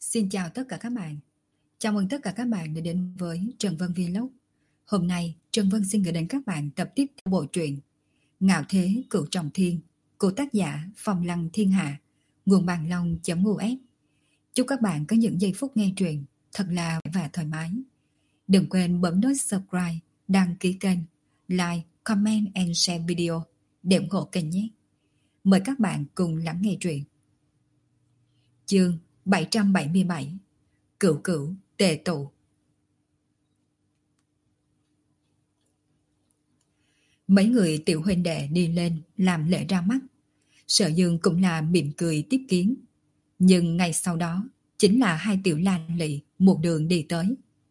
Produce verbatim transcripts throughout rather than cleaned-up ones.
Xin chào tất cả các bạn. Chào mừng tất cả các bạn đã đến với Trần Vân Vlog. Hôm nay, Trần Vân xin gửi đến các bạn tập tiếp theo bộ truyện Ngạo Thế Cửu Trọng Thiên của tác giả Phong Lăng Thiên Hạ, nguồn bàn long.us. Chúc các bạn có những giây phút nghe truyện thật là và thoải mái. Đừng quên bấm nút subscribe, đăng ký kênh, like, comment and share video để ủng hộ kênh nhé. Mời các bạn cùng lắng nghe truyện. Chương bảy trăm bảy mươi bảy Cửu Cửu Tề Tụ. Mấy người tiểu huynh đệ đi lên làm lễ ra mắt. Sở Dương cũng là mỉm cười tiếp kiến. Nhưng ngày sau đó chính là hai tiểu lan lị một đường đi tới.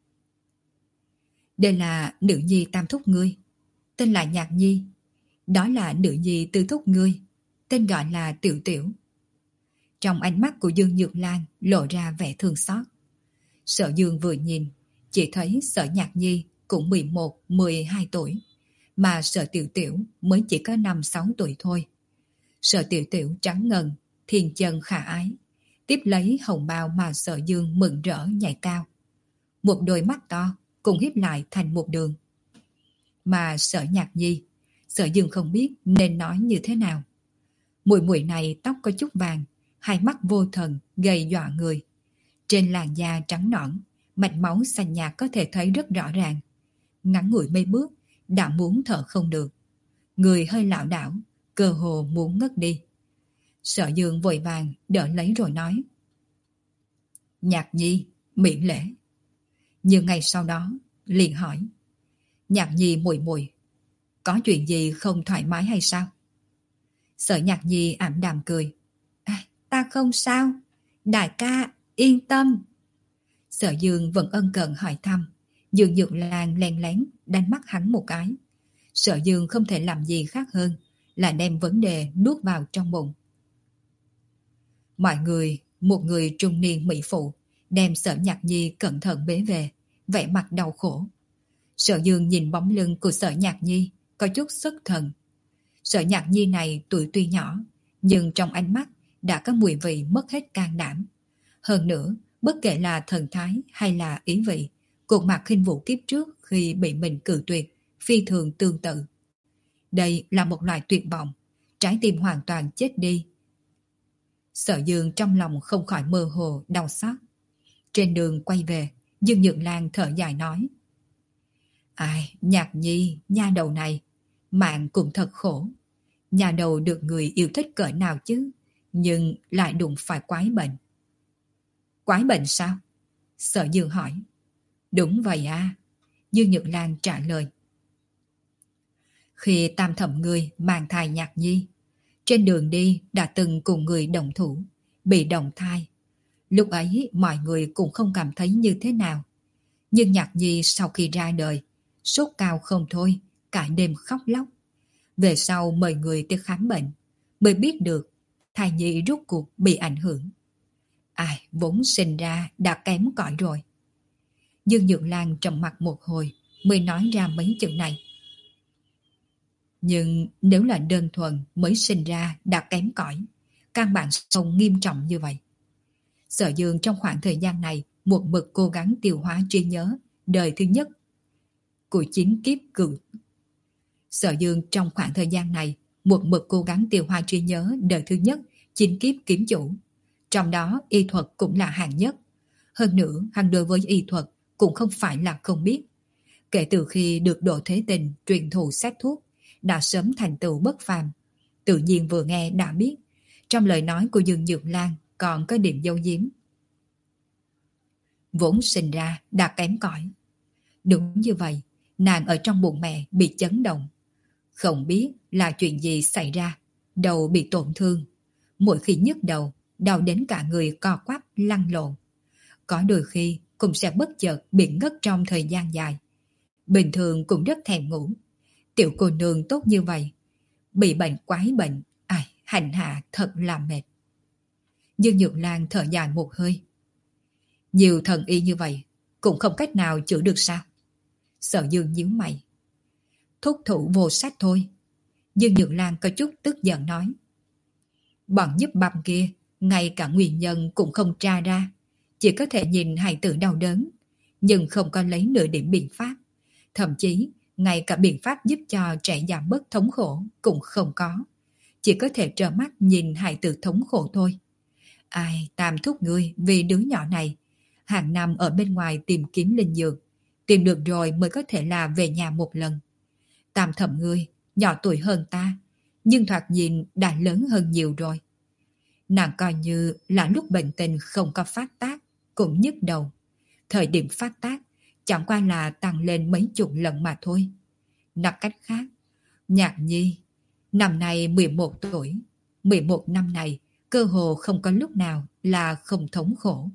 Đây là nữ nhi tam thúc ngươi, tên là Nhạc Nhi. Đó là nữ nhi tư thúc ngươi, tên gọi là Tiểu Tiểu. Trong ánh mắt của Dương Nhược Lan lộ ra vẻ thương xót. Sở Dương vừa nhìn, chỉ thấy Sở Nhạc Nhi cũng mười một, mười hai tuổi, mà Sở Tiểu Tiểu mới chỉ có năm, sáu tuổi thôi. Sở Tiểu Tiểu trắng ngần, thiên chân khả ái, tiếp lấy hồng bào mà Sở Dương mừng rỡ nhảy cao. Một đôi mắt to cùng híp lại thành một đường. Mà Sở Nhạc Nhi, Sở Dương không biết nên nói như thế nào. Muội muội này tóc có chút vàng, hai mắt vô thần, gầy dọa người. Trên làn da trắng nõn, mạch máu xanh nhạt có thể thấy rất rõ ràng. Ngắn ngủi mấy bước, đã muốn thở không được. Người hơi lảo đảo, cơ hồ muốn ngất đi. Sở Dương vội vàng đỡ lấy rồi nói: Nhạc Nhi, miễn lễ. Nhưng ngày sau đó, liền hỏi: Nhạc Nhi muội muội, có chuyện gì không thoải mái hay sao? Sở Nhạc Nhi ảm đạm cười: À, ta không sao, đại ca yên tâm. Sở Dương vẫn ân cần hỏi thăm. Dương Nhược Lan len lén đánh mắt hắn một cái. Sở Dương không thể làm gì khác hơn là đem vấn đề nuốt vào trong bụng. Mọi người, một người trung niên mỹ phụ, đem Sở Nhạc Nhi cẩn thận bế về, vẻ mặt đau khổ. Sở Dương nhìn bóng lưng của Sở Nhạc Nhi, có chút xuất thần. Sở Nhạc Nhi này tuổi tuy nhỏ, nhưng trong ánh mắt đã có mùi vị mất hết can đảm. Hơn nữa, bất kể là thần thái hay là ý vị, cột mặt khinh vũ kiếp trước khi bị mình cự tuyệt, phi thường tương tự. Đây là một loại tuyệt vọng, trái tim hoàn toàn chết đi. Sở Dương trong lòng không khỏi mơ hồ, đau xót. Trên đường quay về, Dương Nhược Lan thở dài nói: Ai, Nhạc Nhi, nha đầu này, mạng cũng thật khổ. Nhà đầu được người yêu thích cỡ nào chứ, nhưng lại đụng phải quái bệnh. Quái bệnh sao? Sở Dương hỏi. Đúng vậy à, Dương Nhược Lan trả lời. Khi tam thẩm người mang thai Nhạc Nhi, trên đường đi đã từng cùng người đồng thủ, bị đồng thai. Lúc ấy mọi người cũng không cảm thấy như thế nào. Nhưng Nhạc Nhi sau khi ra đời, sốt cao không thôi, cả đêm khóc lóc. Về sau mời người tới khám bệnh, mới biết được thai nhi rốt cuộc bị ảnh hưởng. Ai, vốn sinh ra đã kém cỏi rồi. Dương Nhược Lan trầm mặt một hồi mới nói ra mấy chữ này. Nhưng nếu là đơn thuần mới sinh ra đã kém cỏi, căn bản không nghiêm trọng như vậy. Sở Dương trong khoảng thời gian này một mực cố gắng tiêu hóa trí nhớ đời thứ nhất của chín kiếp cửu. Sở Dương trong khoảng thời gian này một mực cố gắng tiêu hóa trí nhớ đời thứ nhất chín kiếp kiếm chủ. Trong đó y thuật cũng là hạng nhất. Hơn nữa hắn đối với y thuật cũng không phải là không biết. Kể từ khi được Độ Thế Tình truyền thụ xét thuốc, đã sớm thành tựu bất phàm. Tự nhiên vừa nghe đã biết, trong lời nói của Dương Nhược Lan còn có điểm dấu giếm. Vốn sinh ra đã kém cỏi. Đúng như vậy, nàng ở trong bụng mẹ bị chấn động. Không biết là chuyện gì xảy ra, đầu bị tổn thương. Mỗi khi nhức đầu, đau đến cả người co quắp lăn lộn. Có đôi khi cũng sẽ bất chợt bị ngất trong thời gian dài. Bình thường cũng rất thèm ngủ. Tiểu cô nương tốt như vậy, bị bệnh quái bệnh, ai, hành hạ thật là mệt. Dương Nhược Lan thở dài một hơi. Nhiều thần y như vậy, cũng không cách nào chữa được sao? Sở Dương nhíu mày. Thúc thủ vô sách thôi. Dương Nhược Lan có chút tức giận nói. Bọn giúp băm kia, ngay cả nguyên nhân cũng không tra ra. chỉ có thể nhìn hài tử đau đớn, nhưng không có lấy nửa điểm biện pháp. Thậm chí, ngay cả biện pháp giúp cho trẻ giảm bớt thống khổ cũng không có. Chỉ có thể trơ mắt nhìn hài tử thống khổ thôi. Ai, Tam thúc ngươi vì đứa nhỏ này, hàng năm ở bên ngoài tìm kiếm linh dược, tìm được rồi mới có thể là về nhà một lần. Tam thẩm ngươi, nhỏ tuổi hơn ta, nhưng thoạt nhìn đã lớn hơn nhiều rồi. Nàng coi như là lúc bệnh tình không có phát tác, cũng nhức đầu. Thời điểm phát tác, chẳng qua là tăng lên mấy chục lần mà thôi. Nói cách khác, Nhạc Nhi, năm nay mười một tuổi, mười một năm này, cơ hồ không có lúc nào là không thống khổ.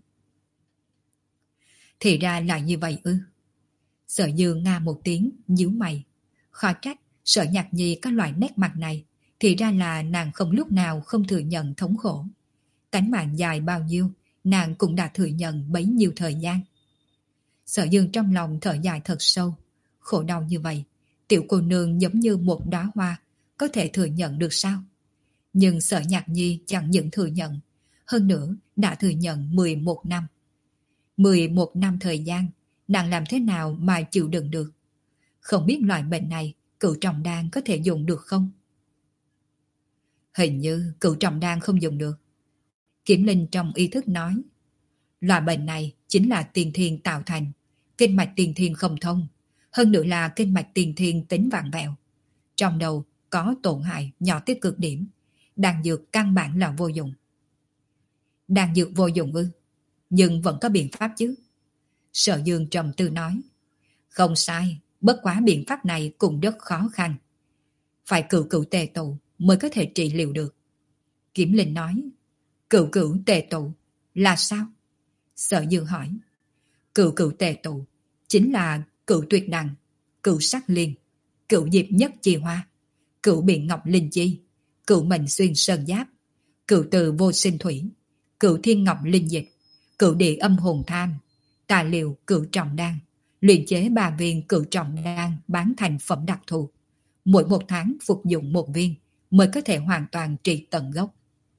Thì ra là như vậy ư. Sở Dương nga một tiếng, nhíu mày. Khó trách, Sở Nhạc Nhi có loại nét mặt này, thì ra là nàng không lúc nào không thừa nhận thống khổ. Cánh mạng dài bao nhiêu, nàng cũng đã thừa nhận bấy nhiêu thời gian. Sở Dương trong lòng thở dài thật sâu. Khổ đau như vậy, tiểu cô nương giống như một đóa hoa, có thể thừa nhận được sao? Nhưng Sở Nhạc Nhi chẳng những thừa nhận, hơn nữa đã thừa nhận mười một năm. mười một năm thời gian, nàng làm thế nào mà chịu đựng được? Không biết loại bệnh này cửu trọng đan có thể dùng được không? Hình như cửu trọng đan không dùng được. Kiểm Linh trong ý thức nói, loại bệnh này chính là tiền thiên tạo thành, kinh mạch tiền thiên không thông, hơn nữa là kinh mạch tiền thiên tính vặn vẹo. Trong đầu có tổn hại nhỏ tới cực điểm, đan dược căn bản là vô dụng. Đan dược vô dụng ư? Nhưng vẫn có biện pháp chứ. Sở Dương trầm tư nói, không sai, bất quá biện pháp này cũng rất khó khăn. Phải cửu cửu tề tụ mới có thể trị liệu được. Kiểm Linh nói, cửu cửu tề tụ là sao? Sở Dương hỏi, cửu cửu tề tụ chính là cửu tuyệt đằng, cửu sắc liên, cửu diệp nhất chi hoa, cửu biện ngọc linh chi, cửu mệnh xuyên sơn giáp, cửu từ vô sinh thủy, cửu thiên ngọc linh dịch, cửu địa âm hồn tham, tài liệu cửu trọng đan, luyện chế ba viên cửu trọng đan bán thành phẩm đặc thù. Mỗi một tháng phục dụng một viên mới có thể hoàn toàn trị tận gốc.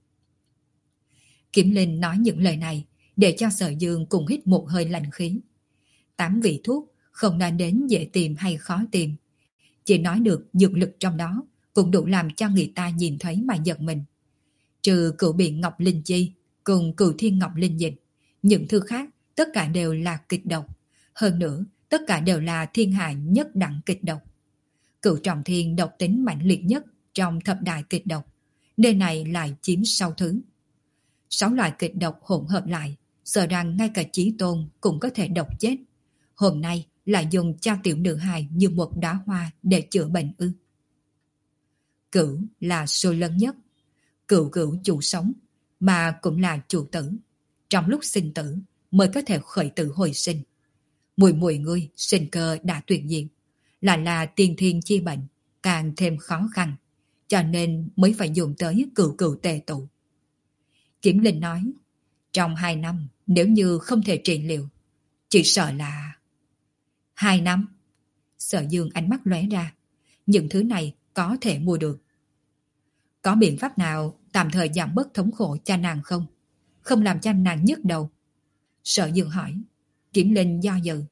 Kiểm Linh nói những lời này để cho Sở Dương cùng hít một hơi lạnh khí. Tám vị thuốc không nói đến dễ tìm hay khó tìm, chỉ nói được dược lực trong đó cũng đủ làm cho người ta nhìn thấy mà giật mình. Trừ cửu biện ngọc linh chi cùng cửu thiên ngọc linh dịch, những thứ khác tất cả đều là kịch độc. Hơn nữa, tất cả đều là thiên hạ nhất đẳng kịch độc. Cửu trọng thiên độc tính mạnh liệt nhất trong thập đại kịch độc, nơi này lại chiếm sáu thứ. Sáu loại kịch độc hỗn hợp lại, sợ rằng ngay cả Chí Tôn cũng có thể độc chết. Hôm nay lại dùng cho tiểu nữ hài như một đóa hoa để chữa bệnh ư? Cửu là số lớn nhất, cửu cửu chủ sống, mà cũng là chủ tử. Trong lúc sinh tử mới có thể khởi tử hồi sinh. Mùi mùi ngươi sinh cơ đã tuyệt diệt, là là tiên thiên chi bệnh, càng thêm khó khăn, cho nên mới phải dùng tới cửu cửu tề tụ. Kiểm Linh nói, trong hai năm nếu như không thể trị liệu, chỉ sợ là... Hai năm? Sở Dương ánh mắt lóe ra, những thứ này có thể mua được. Có biện pháp nào tạm thời giảm bớt thống khổ cho nàng không? Không làm cho nàng nhức đầu? Sở Dương hỏi. Kiểm Linh do dự.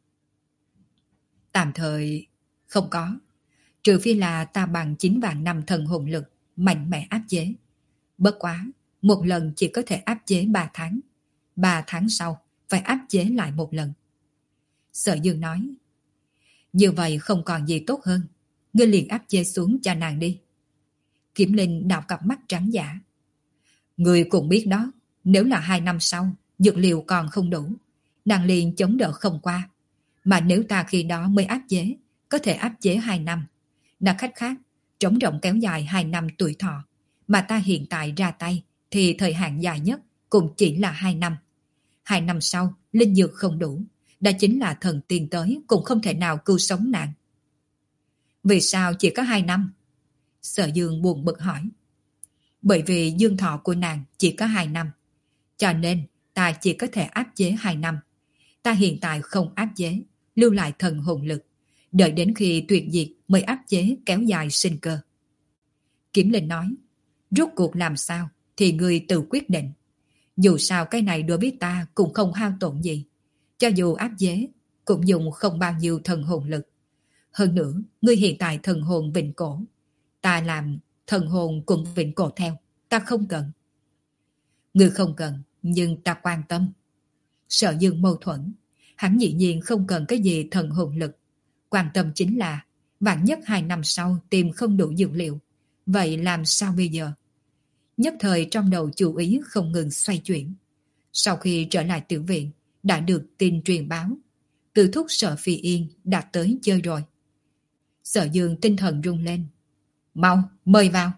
Tạm thời không có, trừ phi là ta bằng chín vạn năm thần hồn lực mạnh mẽ áp chế. Bất quá, một lần chỉ có thể áp chế ba tháng. Ba tháng sau phải áp chế lại một lần. Sở Dương nói, như vậy không còn gì tốt hơn, ngươi liền áp chế xuống cho nàng đi. Kiểm Linh đảo cặp mắt trắng giả. Ngươi cũng biết đó, nếu là hai năm sau dược liệu còn không đủ, nàng liền chống đỡ không qua. Mà nếu ta khi đó mới áp chế, có thể áp chế hai năm. Nói cách khác, trống rỗng kéo dài hai năm tuổi thọ, mà ta hiện tại ra tay thì thời hạn dài nhất cũng chỉ là hai năm. Hai năm sau, linh dược không đủ, đó chính là thần tiên tới cũng không thể nào cứu sống nàng. Vì sao chỉ có hai năm? Sở Dương buồn bực hỏi. Bởi vì dương thọ của nàng chỉ có hai năm, cho nên ta chỉ có thể áp chế hai năm. Ta hiện tại không áp chế, lưu lại thần hồn lực, đợi đến khi tuyệt diệt mới áp chế kéo dài sinh cơ. Kiểm Linh nói, rốt cuộc làm sao thì ngươi tự quyết định. Dù sao cái này đối với ta cũng không hao tổn gì. Cho dù áp chế, cũng dùng không bao nhiêu thần hồn lực. Hơn nữa, ngươi hiện tại thần hồn vịnh cổ. Ta làm thần hồn cũng vịnh cổ theo. Ta không cần. Ngươi không cần, nhưng ta quan tâm. Sở Dương mâu thuẫn. Hắn dĩ nhiên không cần cái gì thần hồn lực. Quan tâm chính là vạn nhất hai năm sau tìm không đủ dược liệu. Vậy làm sao bây giờ? Nhất thời trong đầu chú ý không ngừng xoay chuyển. Sau khi trở lại tiểu viện, đã được tin truyền báo. Từ thúc Sở Phi Yên đã tới chơi rồi. Sở Dương tinh thần rung lên. Mau, mời vào.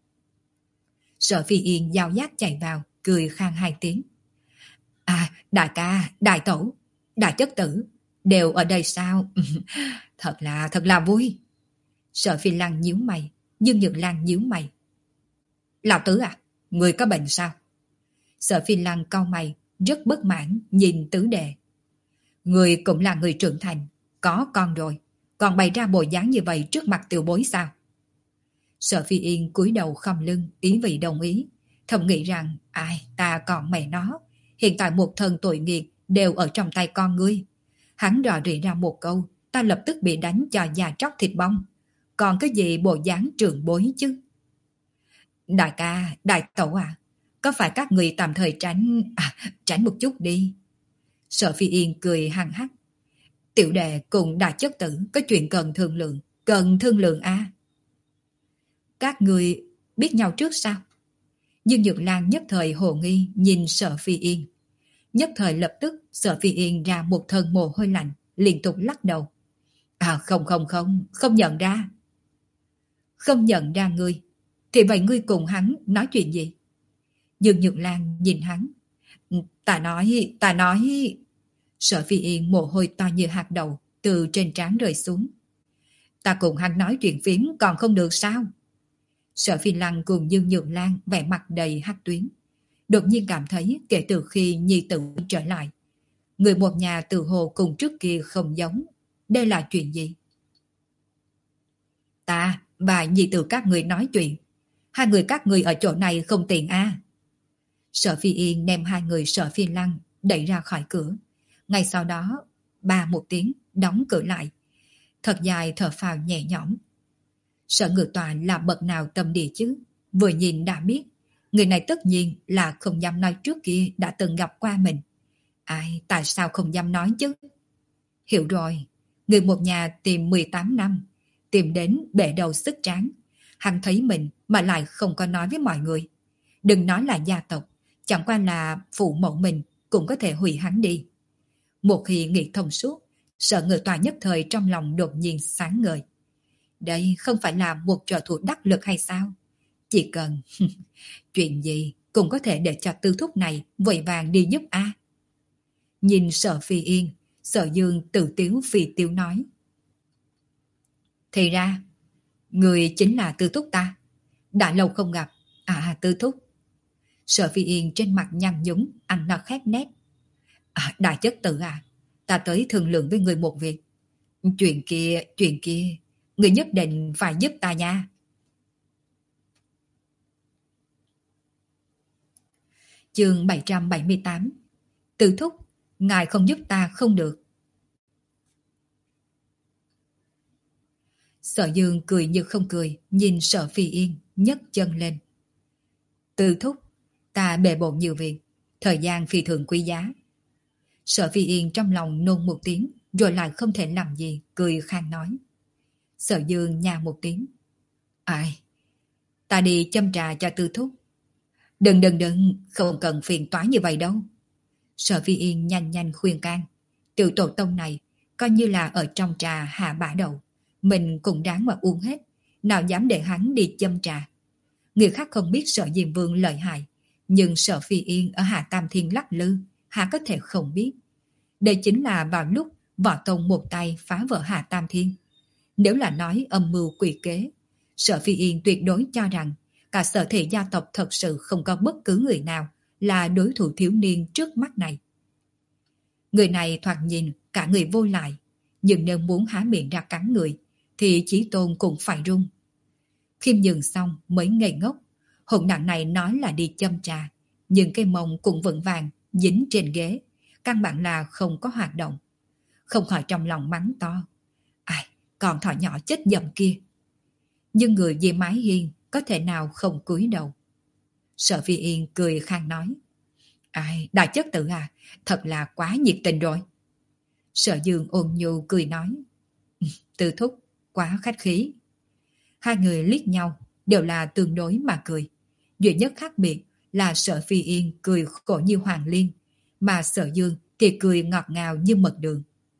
Sở Phi Yên giao giác chạy vào, cười khang hai tiếng. À, đại ca, đại tẩu, đại chất tử, đều ở đây sao? Thật là, thật là vui. Sở Phi Lăng nhíu mày, Dương Nhược Lan nhíu mày. Lão tứ à, người có bệnh sao? Sở Phi Lăng cau mày, rất bất mãn nhìn tứ đệ. Người cũng là người trưởng thành, có con rồi, còn bày ra bộ dáng như vậy trước mặt tiểu bối sao? Sở Phi Yên cúi đầu khom lưng, ý vị đồng ý, thầm nghĩ rằng, ai, ta còn mẹ nó, hiện tại một thân tội nghiệt đều ở trong tay con ngươi. Hắn rò rỉ ra một câu, ta lập tức bị đánh cho da tróc thịt bong. Còn cái gì bộ dáng trưởng bối chứ? Đại ca, đại tẩu à, có phải các người tạm thời tránh, à, tránh một chút đi. Sở Phi Yên cười hăng hắc. Tiểu đệ cùng đại chất tử có chuyện cần thương lượng, cần thương lượng à? Các người biết nhau trước sao? Dương Nhược Lan nhất thời hồ nghi nhìn Sở Phi Yên. Nhất thời lập tức Sở Phi Yên ra một thân mồ hôi lạnh, liên tục lắc đầu. À không không không, không nhận ra. Không nhận ra ngươi, thì vậy ngươi cùng hắn nói chuyện gì? Dương Nhược Lan nhìn hắn. Ta nói, ta nói... Sở Phi Yên mồ hôi to như hạt đậu từ trên trán rơi xuống. Ta cùng hắn nói chuyện phím còn không được sao? Sở Phi Lăng cùng Dương Nhược Lan vẻ mặt đầy hắc tuyến. Đột nhiên cảm thấy kể từ khi nhi tử trở lại, người một nhà từ hồ cùng trước kia không giống. Đây là chuyện gì? Ta và nhi tử các người nói chuyện. Hai người các người ở chỗ này không tiện à? Sở Phi Yên đem hai người Sở Phi Lăng đẩy ra khỏi cửa. Ngay sau đó, ba một tiếng, đóng cửa lại. Thật dài thở phào nhẹ nhõm. Sở Ngự Tọa là bậc nào tâm địa chứ? Vừa nhìn đã biết, người này tất nhiên là không dám nói trước kia đã từng gặp qua mình. Ai, tại sao không dám nói chứ? Hiểu rồi, người một nhà tìm mười tám năm, tìm đến bể đầu sức tráng. Hắn thấy mình mà lại không có nói với mọi người. Đừng nói là gia tộc, chẳng qua là phụ mẫu mình cũng có thể hủy hắn đi. Một khi nghĩ thông suốt, Sở Ngự Tọa nhất thời trong lòng đột nhiên sáng ngời. Đây không phải là một trợ thủ đắc lực hay sao? Chỉ cần chuyện gì cũng có thể để cho tư thúc này vội vàng đi giúp a. Nhìn Sở Phi Yên, Sở Dương tự tiếu phi tiếu nói. Thì ra, người chính là tư thúc ta. Đã lâu không gặp. À tư thúc. Sở Phi Yên trên mặt nhăn nhúm, ăn nó khét nét. À, đại chất tử à, ta tới thương lượng với người một việc. Chuyện kia, chuyện kia, người nhất định phải giúp ta nha. Chương bảy trăm bảy mươi tám. Tư thúc, ngài không giúp ta không được. Sở Dương cười như không cười, nhìn Sở Phi Yên, nhấc chân lên. Tư thúc, ta bề bộn nhiều việc, thời gian phi thường quý giá. Sở Phi Yên trong lòng nôn một tiếng, rồi lại không thể làm gì, cười khang nói. Sở Dương nha một tiếng. Ai? Ta đi châm trà cho tư thúc. Đừng đừng đừng, không cần phiền toái như vậy đâu. Sở Phi Yên nhanh nhanh khuyên can. Tiểu tổ tông này, coi như là ở trong trà hạ bả đầu. Mình cũng đáng mà uống hết. Nào dám để hắn đi châm trà. Người khác không biết Sở Diêm Vương lợi hại. Nhưng Sở Phi Yên ở Hạ Tam Thiên lắc lư, hạ có thể không biết. Đây chính là vào lúc Võ Tông một tay phá vỡ Hạ Tam Thiên. Nếu là nói âm mưu quỷ kế, Sở Phi Yên tuyệt đối cho rằng cả Sở Thị gia tộc thật sự không có bất cứ người nào là đối thủ thiếu niên trước mắt này. Người này thoạt nhìn cả người vô lại, nhưng nếu muốn há miệng ra cắn người, thì Chí Tôn cũng phải run. Khiêm nhường xong mới ngây ngốc, hỗn đản này nói là đi châm trà, nhưng cái mông cũng vững vàng, dính trên ghế, căn bản là không có hoạt động. Không khỏi trong lòng mắng to. Ai, con thỏ nhỏ chết dầm kia. Nhưng người dưới mái hiên có thể nào không cúi đầu. Sở Phi Yên cười khang nói. Ai, đại chất tử à, thật là quá nhiệt tình rồi. Sở Dương ôn nhu cười nói. Tư thúc, quá khách khí. Hai người liếc nhau, đều là tương đối mà cười. Duy nhất khác biệt là Sở Phi Yên cười khổ như Hoàng Liên, mà Sở Dương thì cười ngọt ngào như mật đường.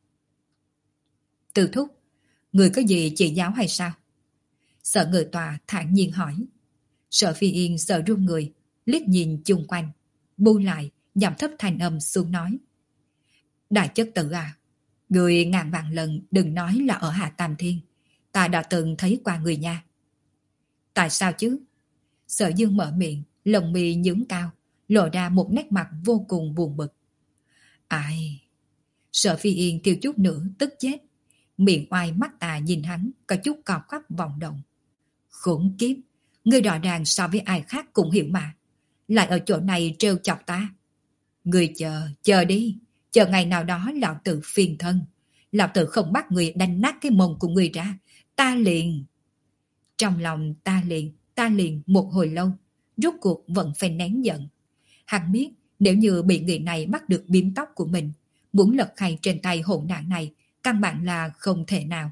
Tư thúc, người có gì chỉ giáo hay sao? Sở Ngự Tòa thản nhiên hỏi. Sở Phi Yên sợ run người, liếc nhìn chung quanh, bu lại, giảm thấp thanh âm xuống nói. Đại chất tử à, người ngàn vạn lần đừng nói là ở Hạ Tam Thiên, ta đã từng thấy qua người nha. Tại sao chứ? Sở Dương mở miệng, lồng mi nhướng cao, lộ ra một nét mặt vô cùng buồn bực. Ai? Sở Phi Yên thiếu chút nữa tức chết, miệng oai mắt tà nhìn hắn, có chút cò quắp vọng động. Khủng kiếp, ngươi rõ ràng so với ai khác cũng hiểu mà, lại ở chỗ này trêu chọc ta. Ngươi chờ, chờ đi, chờ ngày nào đó lão tử phiền thân, lão tử không bắt người đánh nát cái mông của người ra, ta liền. Trong lòng ta liền, ta liền một hồi lâu, rốt cuộc vẫn phải nén giận. Hắn biết nếu như bị người này bắt được biếm tóc của mình, muốn lật khay trên tay hỗn đản này, căn bản là không thể nào.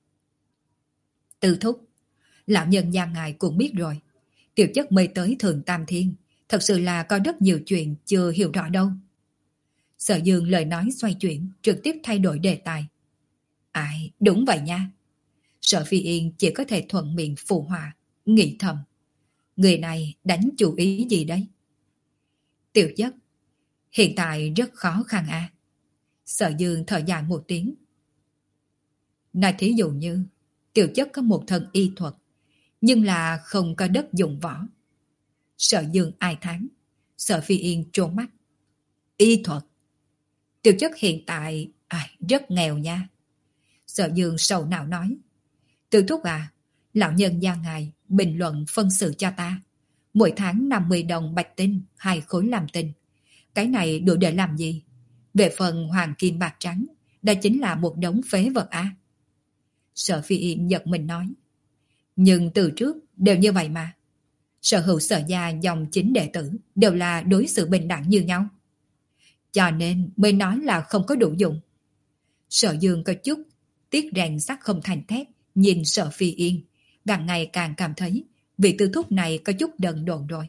Tư thúc, lão nhân gia ngài cũng biết rồi, tiểu chất mời tới Thượng Tam Thiên, thật sự là có rất nhiều chuyện chưa hiểu rõ đâu. Sở Dương lời nói xoay chuyển, trực tiếp thay đổi đề tài. Ai, đúng vậy nha. Sở Phi Yên chỉ có thể thuận miệng phụ họa, nghĩ thầm. Người này đánh chủ ý gì đấy? Tiểu chất, hiện tại rất khó khăn à. Sở Dương thở dài một tiếng. Nói thí dụ như, tiểu chất có một thân y thuật, nhưng là không có đất dụng võ. Sở Dương ai thán. Sở Phi Yên trốn mắt. Y thuật. Tiểu chất hiện tại à, rất nghèo nha. Sở Dương sầu não nói. Tư thúc à, lão nhân gia ngài bình luận phân xử cho ta. Mỗi tháng năm mươi đồng bạch tinh, hai khối làm tinh. Cái này đủ để làm gì? Về phần hoàng kim bạc trắng, đó chính là một đống phế vật á. À? Sở Phi Yên giật mình nói. Nhưng từ trước đều như vậy mà. Sở hữu sở gia dòng chính đệ tử đều là đối xử bình đẳng như nhau. Cho nên mới nói là không có đủ dụng. Sở Dương có chút tiếc rèn sắt không thành thép, nhìn Sở Phi Yên, càng ngày càng cảm thấy vị tư thúc này có chút đần độn rồi.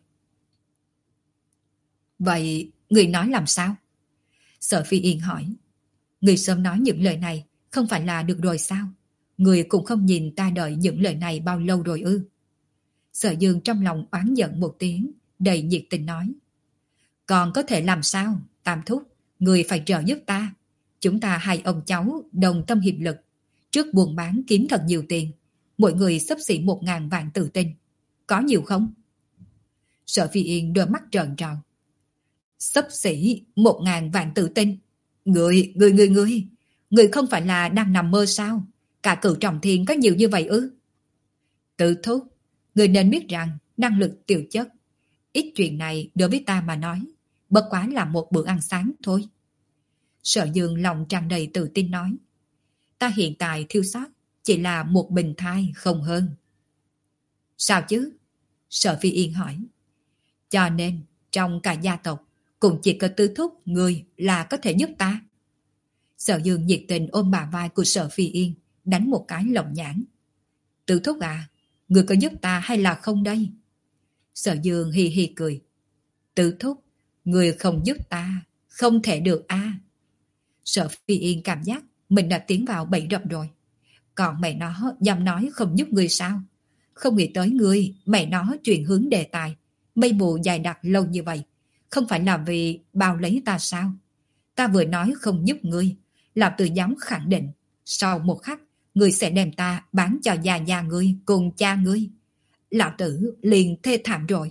Vậy người nói làm sao? Sở Phi Yên hỏi. Người sớm nói những lời này không phải là được rồi sao? Người cũng không nhìn ta đợi những lời này bao lâu rồi ư? Sở Dương trong lòng oán giận một tiếng, đầy nhiệt tình nói. Còn có thể làm sao? Tam thúc, người phải trợ giúp ta. Chúng ta hai ông cháu đồng tâm hiệp lực. Trước buôn bán kiếm thật nhiều tiền. Mỗi người xấp xỉ một ngàn vạn tự tin. Có nhiều không? Sở Phi Yên đôi mắt trợn tròn. Xấp xỉ một ngàn vạn tự tin. Người, người, người, người. Người không phải là đang nằm mơ sao? Cả cửu trọng thiên có nhiều như vậy ư? Tự thúc, người nên biết rằng năng lực tiểu chất. Ít chuyện này đối với ta mà nói, bất quá là một bữa ăn sáng thôi. Sở Dương lòng tràn đầy tự tin nói. Ta hiện tại thiếu sót chỉ là một bình thai không hơn. Sao chứ? Sở Phi Yên hỏi. Cho nên trong cả gia tộc cũng chỉ có tư thúc người là có thể giúp ta. Sở Dương nhiệt tình ôm bà vai của Sở Phi Yên, đánh một cái lồng nhãn. Tư thúc à, người có giúp ta hay là không đây? Sở Dương hì hì cười. Tư thúc, người không giúp ta, không thể được a. À. Sở Phi Yên cảm giác mình đã tiến vào bẫy rập rồi. Còn mẹ nó dám nói không giúp người sao? Không nghĩ tới người, mẹ nó chuyển hướng đề tài. Mây mù dài đặc lâu như vậy. Không phải là vì bao lấy ta sao? Ta vừa nói không giúp ngươi, là tự dám khẳng định. Sau một khắc, ngươi sẽ đem ta bán cho già già ngươi cùng cha ngươi. Lão tử liền thê thảm rồi.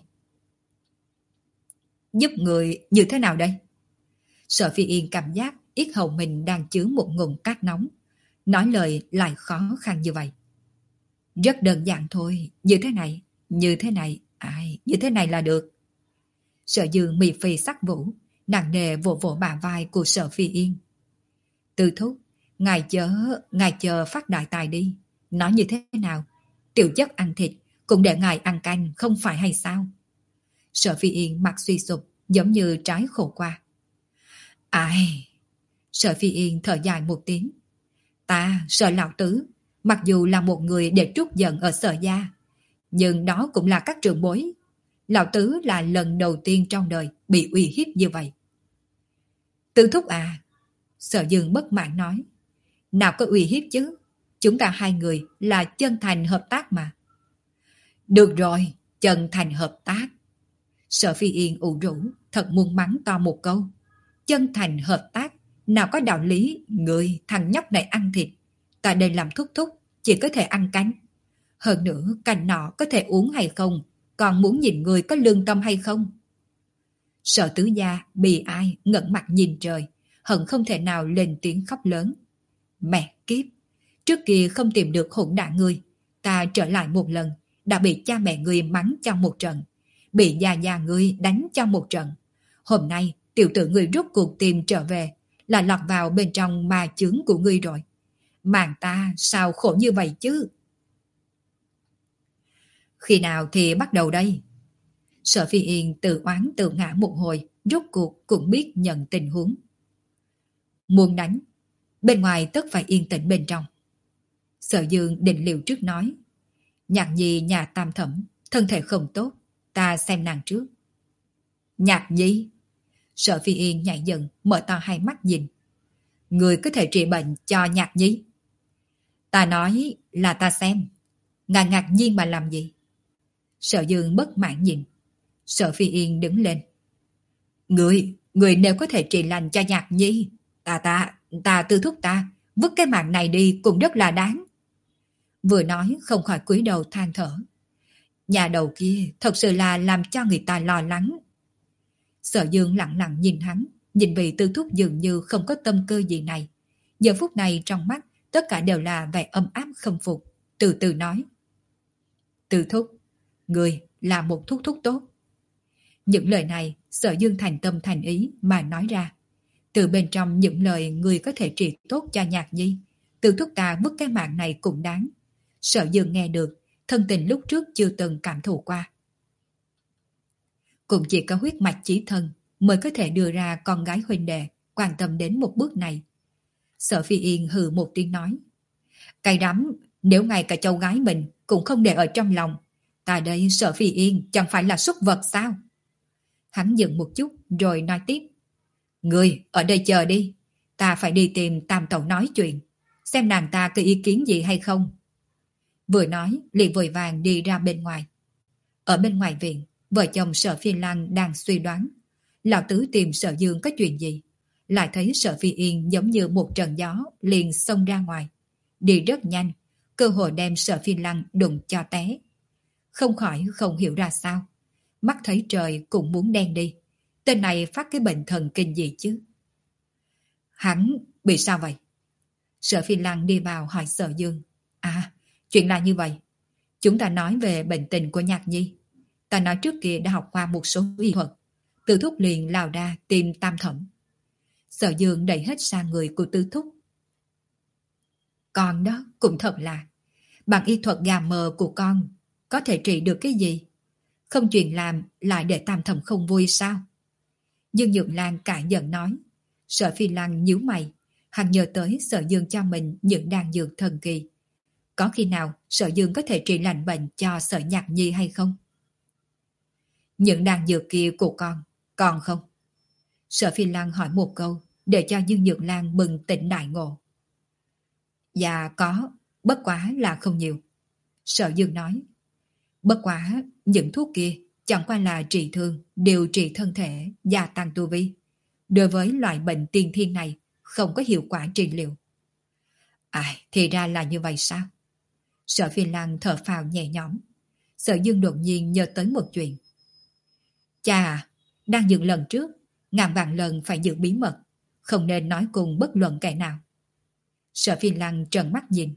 Giúp người như thế nào đây? Sở Phi Yên cảm giác yết hầu mình đang chứa một ngụm cát nóng. Nói lời lại khó khăn như vậy. Rất đơn giản thôi, như thế này, như thế này, ai, như thế này là được. Sở Dương mì phì sắc vũ, nặng nề vỗ vỗ bả vai của Sở Phi Yên. Tư thúc, ngài chớ, ngài chờ phát đại tài đi. Nói như thế nào? Tiểu chất ăn thịt, cũng để ngài ăn canh, không phải hay sao? Sở Phi Yên mặt suy sụp, giống như trái khổ qua. Ai? Sở Phi Yên thở dài một tiếng. Ta, Sở Lão Tứ, mặc dù là một người để trút giận ở Sở gia, nhưng đó cũng là các trưởng bối. Lão Tứ là lần đầu tiên trong đời bị uy hiếp như vậy. Tư thúc à? Sở Dương bất mãn nói. Nào có uy hiếp chứ? Chúng ta hai người là chân thành hợp tác mà. Được rồi, chân thành hợp tác. Sở Phi Yên ủ rũ, thật muốn mắng to một câu. Chân thành hợp tác, nào có đạo lý, người thằng nhóc này ăn thịt. Ta đây làm thúc thúc, chỉ có thể ăn canh. Hơn nữa, canh nọ có thể uống hay không, còn muốn nhìn người có lương tâm hay không. Sở Tứ gia bị ai ngẩng mặt nhìn trời, hận không thể nào lên tiếng khóc lớn. Mẹ kiếp, trước kia không tìm được hỗn đản ngươi, ta trở lại một lần, đã bị cha mẹ ngươi mắng trong một trận, bị già già ngươi đánh trong một trận. Hôm nay, tiểu tử ngươi rút cuộc tìm trở về, là lọt vào bên trong ma chướng của ngươi rồi. Mạng ta sao khổ như vậy chứ? Khi nào thì bắt đầu đây? Sở Phi Yên tự oán tự ngã một hồi, rút cuộc cũng biết nhận tình huống. Muốn đánh, bên ngoài tất phải yên tĩnh bên trong. Sở Dương định liệu trước nói. Nhạc Nhi nhà Tam Thẩm, thân thể không tốt, ta xem nàng trước. Nhạc Nhi? Sở Phi Yên nhảy dựng, mở to hai mắt nhìn. Người có thể trị bệnh cho Nhạc Nhi? Ta nói là ta xem. Ngài ngạc nhiên mà làm gì? Sở Dương bất mãn nhìn. Sở Phi Yên đứng lên. Người, người nếu có thể trị lành cho Nhạc Nhi, ta ta, ta tư thúc ta, vứt cái mạng này đi cũng rất là đáng. Vừa nói không khỏi cúi đầu than thở. Nhà đầu kia thật sự là làm cho người ta lo lắng. Sở Dương lặng lặng nhìn hắn, nhìn vị tư thúc dường như không có tâm cơ gì này. Giờ phút này trong mắt tất cả đều là vẻ âm áp không phục, từ từ nói. Tư thúc, người là một thúc thúc tốt. Những lời này Sở Dương thành tâm thành ý mà nói ra. Từ bên trong những lời người có thể trị tốt cho Nhạc Nhi, tư thúc ta vứt cái mạng này cũng đáng. Sở Dương nghe được, thân tình lúc trước chưa từng cảm thụ qua. Cũng chỉ có huyết mạch chí thân mới có thể đưa ra con gái huynh đệ quan tâm đến một bước này. Sở Phi Yên hừ một tiếng nói. Cay đắm, nếu ngay cả cháu gái mình cũng không để ở trong lòng, ta đây Sở Phi Yên chẳng phải là súc vật sao? Hắn dừng một chút rồi nói tiếp. Người ở đây chờ đi, ta phải đi tìm Tam Tẩu nói chuyện, xem nàng ta có ý kiến gì hay không. Vừa nói liền vội vàng đi ra bên ngoài. Ở bên ngoài viện, vợ chồng Sở Phi Lăng đang suy đoán Lão Tứ tìm Sở Dương có chuyện gì, lại thấy Sở Phi Yên giống như một trận gió liền xông ra ngoài, đi rất nhanh, cơ hội đem Sở Phi Lăng đụng cho té. Không khỏi không hiểu ra sao, mắt thấy trời cũng muốn đen đi, tên này phát cái bệnh thần kinh gì chứ? Hắn bị sao vậy? Sở Phi Lăng đi vào hỏi Sở Dương. À, chuyện là như vậy. Chúng ta nói về bệnh tình của Nhạc Nhi. Ta nói trước kia đã học qua một số y thuật. Tư thúc liền lao ra tìm Tam Thẩm. Sở Dương đẩy hết sang người của Tư thúc. Con đó cũng thật là, bằng y thuật gà mờ của con, có thể trị được cái gì? Không chuyện làm lại để Tam Thẩm không vui sao? Dương Nhược Lan cãi giận nói. Sở Phi Lăng nhíu mày, hắn nhớ tới Sở Dương cho mình những đan dược thần kỳ. Có khi nào Sở Dương có thể trị lành bệnh cho Sở Nhạc Nhi hay không? Những đan dược kia của con, còn không? Sở Phi Lăng hỏi một câu, để cho Dương Nhược Lan bừng tỉnh đại ngộ. Dạ có, bất quá là không nhiều. Sở Dương nói. Bất quá, những thuốc kia chẳng qua là trị thương, điều trị thân thể, gia tăng tu vi. Đối với loại bệnh tiên thiên này, không có hiệu quả trị liệu. À, thì ra là như vậy sao? Sở Phi Lăng thở phào nhẹ nhõm. Sở Dương đột nhiên nhớ tới một chuyện. Cha à, đang dựng lần trước, ngàn vạn lần phải giữ bí mật, không nên nói cùng bất luận kẻ nào. Sở Phi Lăng trợn mắt nhìn.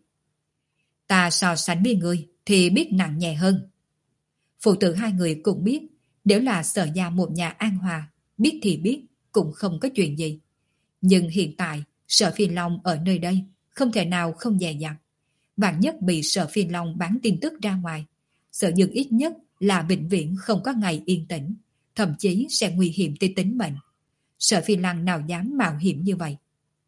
Ta so sánh với ngươi thì biết nặng nhẹ hơn. Phụ tử hai người cũng biết, Nếu là Sở gia một nhà an hòa, biết thì biết, cũng không có chuyện gì. Nhưng hiện tại, Sở Phi Long ở nơi đây, không thể nào không dè dặt. Vạn nhất bị Sở Phi Long bán tin tức ra ngoài, Sở Dương ít nhất là vĩnh viễn không có ngày yên tĩnh, thậm chí sẽ nguy hiểm tới tính mệnh. Sở Phi Long nào dám mạo hiểm như vậy?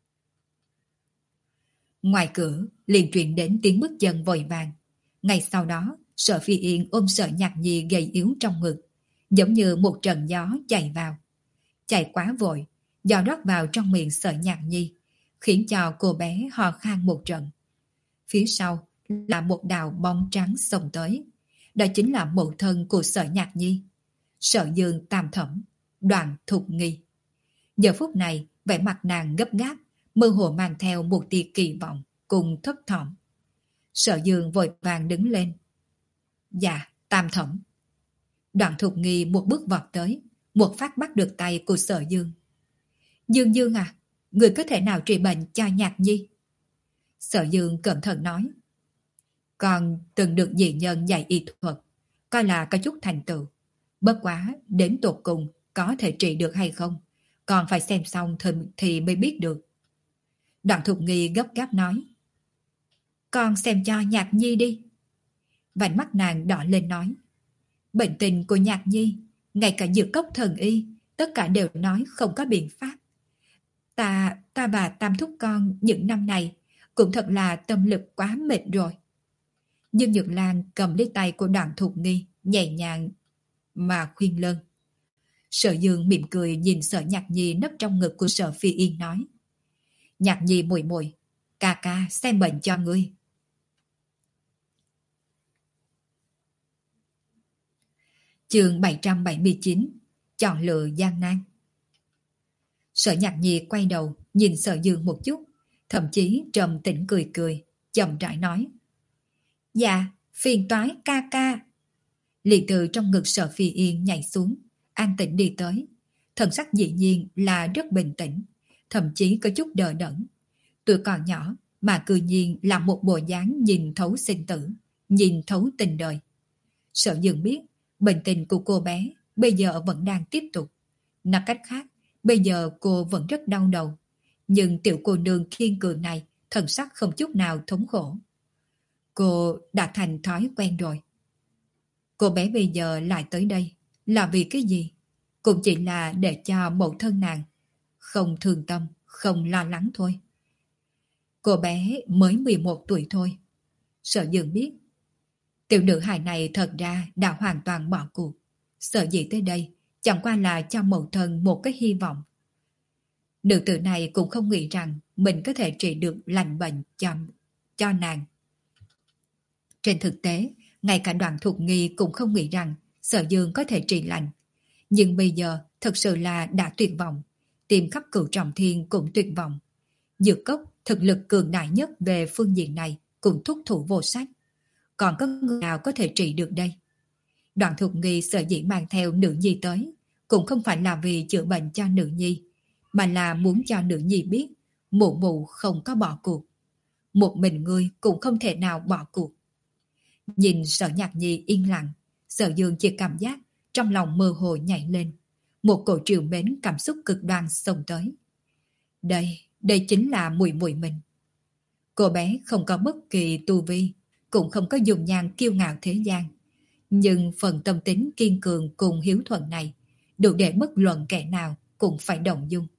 Ngoài cửa, liền truyền đến tiếng bước chân vội vàng. Ngay sau đó, Sở Phi Yên ôm Sở Nhạc Nhi gầy yếu trong ngực, giống như một trận gió chạy vào. Chạy quá vội, gió rót vào trong miệng Sở Nhạc Nhi, khiến cho cô bé ho khan một trận. Phía sau là một đạo bóng trắng xông tới. Đó chính là mẫu thân của Sở Nhạc Nhi, Sở Dương Tam Thẩm, Đoàn Thục Nghi. Giờ phút này, vẻ mặt nàng gấp gáp, mơ hồ mang theo một tia kỳ vọng cùng thấp thỏm. Sở Dương vội vàng đứng lên. Dạ, Tam Thẩm. Đoàn Thục Nghi một bước vọt tới, một phát bắt được tay của Sở Dương. Dương Dương à, người có thể nào trị bệnh cho Nhạc Nhi? Sở Dương cẩn thận nói. Còn từng được dị nhân dạy y thuật, coi là có chút thành tựu. Bất quá, đến tột cùng có thể trị được hay không, còn phải xem xong thì, thì mới biết được. Đoàn Thục Nghi gấp gáp nói. Con xem cho Nhạc Nhi đi. Vành mắt nàng đỏ lên nói. Bệnh tình của Nhạc Nhi, ngay cả dược cốc thần y, tất cả đều nói không có biện pháp. Ta, ta và Tam Thúc con những năm này cũng thật là tâm lực quá mệt rồi. Nhưng Nhược Lan cầm lấy tay của Đoàn Thục Nghi, nhẹ nhàng mà khuyên lơn. Sở Dương mỉm cười nhìn Sở Nhạc Nhi nấp trong ngực của Sở Phi Yên nói. Nhạc Nhi muội muội, ca ca xem bệnh cho ngươi. Chương bảy trăm bảy mươi chín, chọn lựa gian nan. Sở Nhạc Nhi quay đầu nhìn Sở Dương một chút, thậm chí trầm tĩnh cười cười, chậm rãi nói. Dạ, phiền toái ca ca. Liền từ trong ngực Sở Phi Yên nhảy xuống, an tĩnh đi tới. Thần sắc dĩ nhiên là rất bình tĩnh, thậm chí có chút đờ đẫn. Tuổi còn nhỏ mà cư nhiên là một bộ dáng nhìn thấu sinh tử, nhìn thấu tình đời. Sở Dương biết bệnh tình của cô bé bây giờ vẫn đang tiếp tục. Nói cách khác, bây giờ cô vẫn rất đau đầu. Nhưng tiểu cô nương kiên cường này thần sắc không chút nào thống khổ. Cô đã thành thói quen rồi. Cô bé bây giờ lại tới đây là vì cái gì? Cũng chỉ là để cho mẫu thân nàng không thương tâm, không lo lắng thôi. Cô bé mới mười một tuổi thôi. Sở Dương biết tiểu nữ hài này thật ra đã hoàn toàn bỏ cuộc. Sở dĩ tới đây chẳng qua là cho mẫu thân một cái hy vọng. Nữ tử này cũng không nghĩ rằng mình có thể trị được lành bệnh cho, cho nàng. Trên thực tế, ngay cả Đoàn Thục Nghi cũng không nghĩ rằng Sở Dương có thể trị lành. Nhưng bây giờ thật sự là đã tuyệt vọng. Tìm khắp Cửu Trọng Thiên cũng tuyệt vọng. Dược Cốc thực lực cường đại nhất về phương diện này cũng thúc thủ vô sách. Còn có người nào có thể trị được đây? Đoàn Thục Nghi sở dĩ mang theo nữ nhi tới cũng không phải là vì chữa bệnh cho nữ nhi, mà là muốn cho nữ nhi biết mụ mụ không có bỏ cuộc. Một mình ngươi cũng không thể nào bỏ cuộc. Nhìn Sở Nhạc Nhi yên lặng, Sở Dương chỉ cảm giác trong lòng mơ hồ nhảy lên. Một cổ triều mến cảm xúc cực đoan xông tới. Đây, đây chính là muội muội mình. Cô bé không có bất kỳ tu vi, cũng không có dùng nhan kiêu ngạo thế gian. Nhưng phần tâm tính kiên cường cùng hiếu thuận này đủ để bất luận kẻ nào cũng phải động dung.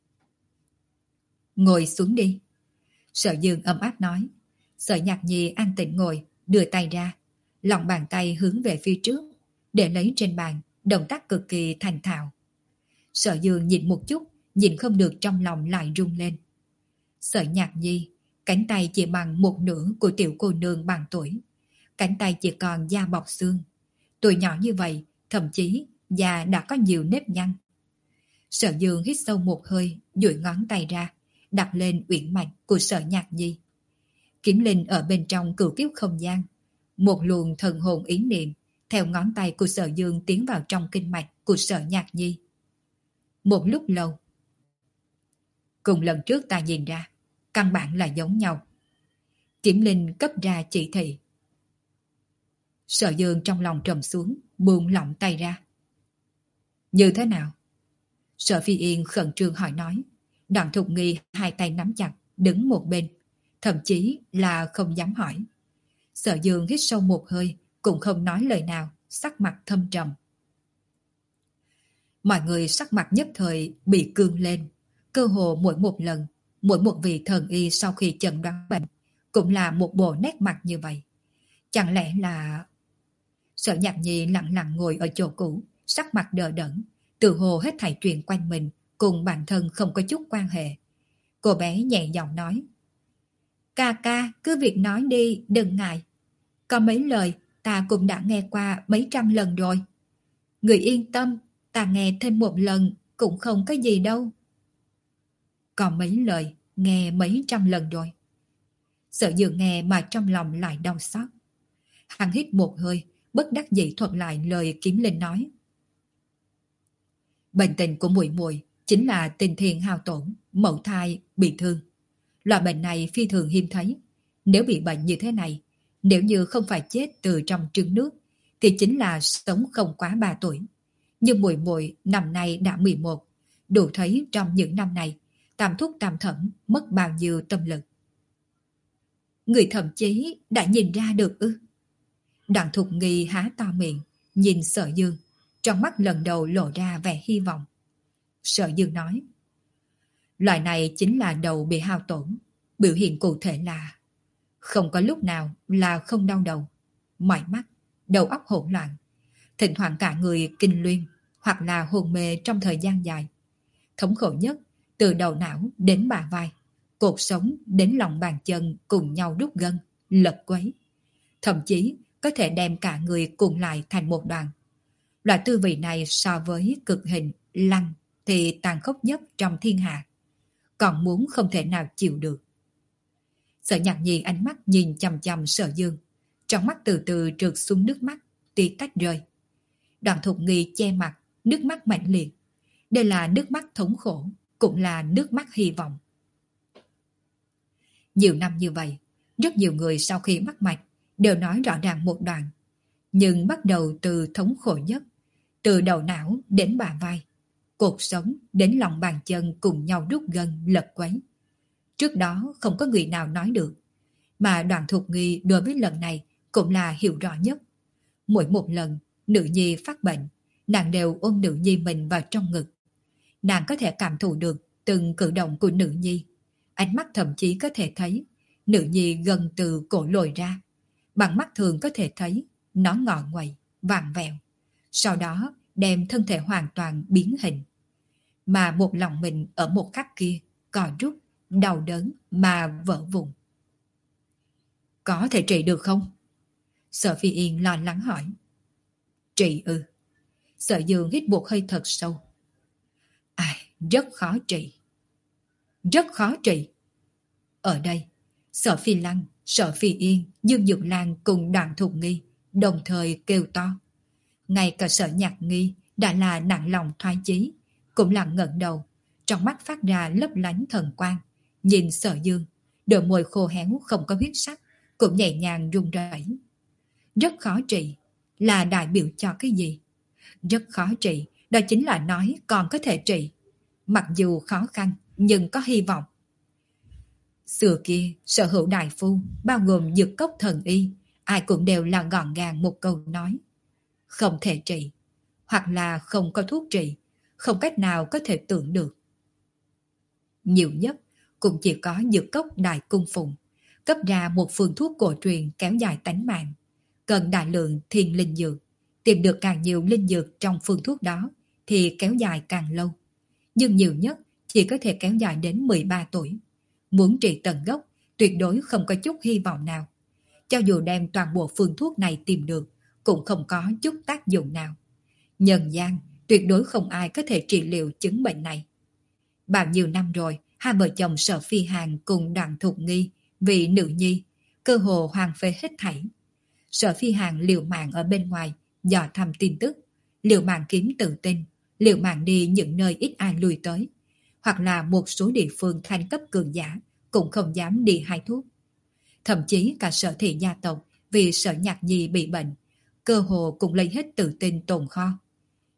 Ngồi xuống đi. Sở Dương ấm áp nói. Sở Nhạc Nhi an tĩnh ngồi, đưa tay ra, lòng bàn tay hướng về phía trước, để lấy trên bàn, động tác cực kỳ thành thạo. Sở Dương nhìn một chút, nhìn không được trong lòng lại rung lên. Sở Nhạc Nhi, cánh tay chỉ bằng một nửa của tiểu cô nương bằng tuổi. Cánh tay chỉ còn da bọc xương. Tuổi nhỏ như vậy, thậm chí da đã có nhiều nếp nhăn. Sở Dương hít sâu một hơi, duỗi ngón tay ra, đặt lên uyển mạch của Sở Nhạc Nhi. Kiếm linh ở bên trong cửu kiếp không gian. Một luồng thần hồn ý niệm theo ngón tay của Sở Dương tiến vào trong kinh mạch của Sở Nhạc Nhi. Một lúc lâu, cùng lần trước ta nhìn ra, căn bản là giống nhau. Kiếm linh cấp ra chỉ thị. Sở Dương trong lòng trầm xuống, buông lỏng tay ra. Như thế nào? Sở Phi Yên khẩn trương hỏi nói. Đặng Thục Nghi hai tay nắm chặt, đứng một bên, thậm chí là không dám hỏi. Sở Dương hít sâu một hơi, cũng không nói lời nào, sắc mặt thâm trầm. Mọi người sắc mặt nhất thời bị cương lên, cơ hồ mỗi một lần, mỗi một vị thần y sau khi chẩn đoán bệnh, cũng là một bộ nét mặt như vậy. Chẳng lẽ là... Sở Nhạc Nhi lặng lặng ngồi ở chỗ cũ, sắc mặt đờ đẫn, tự hồ hết thảy chuyện quanh mình, cùng bản thân không có chút quan hệ. Cô bé nhẹ giọng nói. Ca ca, cứ việc nói đi, đừng ngại. Có mấy lời ta cũng đã nghe qua mấy trăm lần rồi. Người yên tâm, ta nghe thêm một lần cũng không có gì đâu. Còn mấy lời, nghe mấy trăm lần rồi. Sợ dường nghe mà trong lòng lại đau xót. Hắn hít một hơi, bất đắc dĩ thuật lại lời Kiếm Linh nói. Bệnh tình của muội muội chính là tinh thiền hao tổn, mẫu thai bị thương. Loại bệnh này phi thường hiếm thấy. Nếu bị bệnh như thế này, nếu như không phải chết từ trong trứng nước, thì chính là sống không quá ba tuổi. Nhưng muội muội năm nay đã mười một, đủ thấy trong những năm này, tam thúc tam thẩm mất bao nhiêu tâm lực. Người thậm chí đã nhìn ra được ư? Đặng Thục Nghi há to miệng, nhìn Sở Dương, trong mắt lần đầu lộ ra vẻ hy vọng. Sở Dương nói, loại này chính là đầu bị hao tổn, biểu hiện cụ thể là không có lúc nào là không đau đầu, mỏi mắt, đầu óc hỗn loạn, thỉnh thoảng cả người kinh luyên hoặc là hôn mê trong thời gian dài. Thống khổ nhất từ đầu não đến bả vai, cột sống đến lòng bàn chân cùng nhau rút gân, lật quấy. Thậm chí có thể đem cả người cuộn lại thành một đoàn. Loại tư vị này so với cực hình, lăng thì tàn khốc nhất trong thiên hạ. Còn muốn không thể nào chịu được. Sở Nhạc Nhi ánh mắt nhìn chằm chằm Sở Dương, trong mắt từ từ trượt xuống nước mắt, tí tách rơi. Đoàn Thục Nghi che mặt, nước mắt mãnh liệt. Đây là nước mắt thống khổ, cũng là nước mắt hy vọng. Nhiều năm như vậy, rất nhiều người sau khi mắc mạch đều nói rõ ràng một đoạn. Nhưng bắt đầu từ thống khổ nhất, từ đầu não đến bả vai, cột sống đến lòng bàn chân cùng nhau rút gân lật quấy. Trước đó không có người nào nói được, mà Đoàn Thục Nghi đối với lần này cũng là hiểu rõ nhất. Mỗi một lần nữ nhi phát bệnh, nàng đều ôm nữ nhi mình vào trong ngực. Nàng có thể cảm thụ được từng cử động của nữ nhi, ánh mắt thậm chí có thể thấy nữ nhi gần từ cổ lồi ra, bằng mắt thường có thể thấy nó ngọ nguậy, vàng vẹo, sau đó đem thân thể hoàn toàn biến hình. Mà một lòng mình ở một khắc kia cò rút, đau đớn mà vỡ vụn. Có thể trị được không? Sở Phi Yên lo lắng hỏi. Trị ư? Sở Dương hít một hơi thật sâu. Ai, rất khó trị. Rất khó trị. Ở đây, Sở Phi Lăng, Sở Phi Yên, Dương Dược Lan cùng Đoàn Thục Nghi đồng thời kêu to. Ngay cả Sở Nhạc Nghi đã là nặng lòng thoái chí, cũng là ngẩng đầu, trong mắt phát ra lấp lánh thần quang, nhìn Sở Dương, đôi môi khô héo không có huyết sắc, cũng nhẹ nhàng run rẩy. Rất khó trị, là đại biểu cho cái gì? Rất khó trị, đó chính là nói còn có thể trị. Mặc dù khó khăn, nhưng có hy vọng. Xưa kia, sở hữu đại phu, bao gồm dược cốc thần y, ai cũng đều là gọn gàng một câu nói. Không thể trị, hoặc là không có thuốc trị, không cách nào có thể tưởng được. Nhiều nhất cũng chỉ có dược cốc đại cung phụng, cấp ra một phương thuốc cổ truyền kéo dài tánh mạng, cần đại lượng thiên linh dược, tìm được càng nhiều linh dược trong phương thuốc đó thì kéo dài càng lâu, nhưng nhiều nhất chỉ có thể kéo dài đến mười ba tuổi. Muốn trị tận gốc tuyệt đối không có chút hy vọng nào. Cho dù đem toàn bộ phương thuốc này tìm được cũng không có chút tác dụng nào. Nhân gian tuyệt đối không ai có thể trị liệu chứng bệnh này. Bao nhiêu năm rồi, hai vợ chồng Sở Phi Hàn cùng Đoàn Thục Nghi vì nữ nhi cơ hồ hoàng phế hết thảy. Sở Phi Hàn liều mạng ở bên ngoài dò thăm tin tức, liều mạng kiếm tự tin, liều mạng đi những nơi ít ai lui tới, hoặc là một số địa phương thanh cấp cường giả cũng không dám đi hái thuốc. Thậm chí cả Sở Thị gia tộc vì Sở Nhạc Nhi bị bệnh, cơ hồ cũng lấy hết tự tin tồn kho.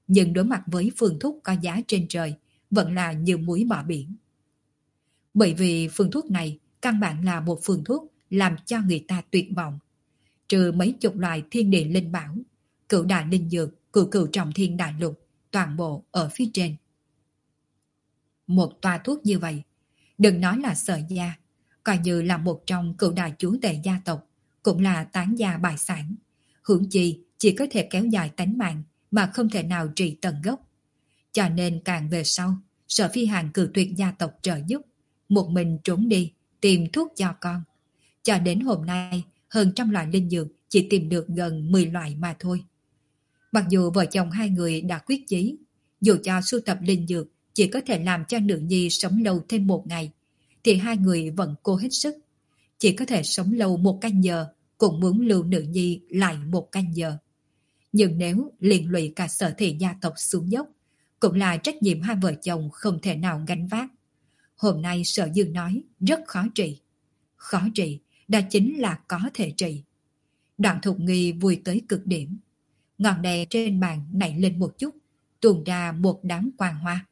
nhưng đối mặt với phương thuốc có giá trên trời, vẫn là như muối bỏ biển. Bởi vì phương thuốc này căn bản là một phương thuốc làm cho người ta tuyệt vọng. Trừ mấy chục loài thiên địa linh bảo, cửu đại linh dược, cửu cửu trọng thiên đại lục, toàn bộ ở phía trên. Một toa thuốc như vậy, đừng nói là Sở gia, coi như là một trong cửu đại chúa tể gia tộc, cũng là tán gia bại sản. Hưởng chi chỉ có thể kéo dài tánh mạng mà không thể nào trị tận gốc. Cho nên càng về sau, Sở Phi Hàn cử tuyệt gia tộc trợ giúp, một mình trốn đi tìm thuốc cho con. Cho đến hôm nay, hơn trăm loại linh dược chỉ tìm được gần mười loại mà thôi. Mặc dù vợ chồng hai người đã quyết chí, dù cho sưu tập linh dược chỉ có thể làm cho nữ nhi sống lâu thêm một ngày, thì hai người vẫn cố hết sức. Chỉ có thể sống lâu một canh giờ, cũng muốn lưu nữ nhi lại một canh giờ. Nhưng nếu liên lụy cả Sở thị gia tộc xuống dốc, cũng là trách nhiệm hai vợ chồng không thể nào gánh vác. Hôm nay Sở Dương nói rất khó trị. Khó trị, đó chính là có thể trị. Đoạn Thục Nghi vui tới cực điểm. Ngọn đèn trên bàn nảy lên một chút, tuôn ra một đám quang hoa.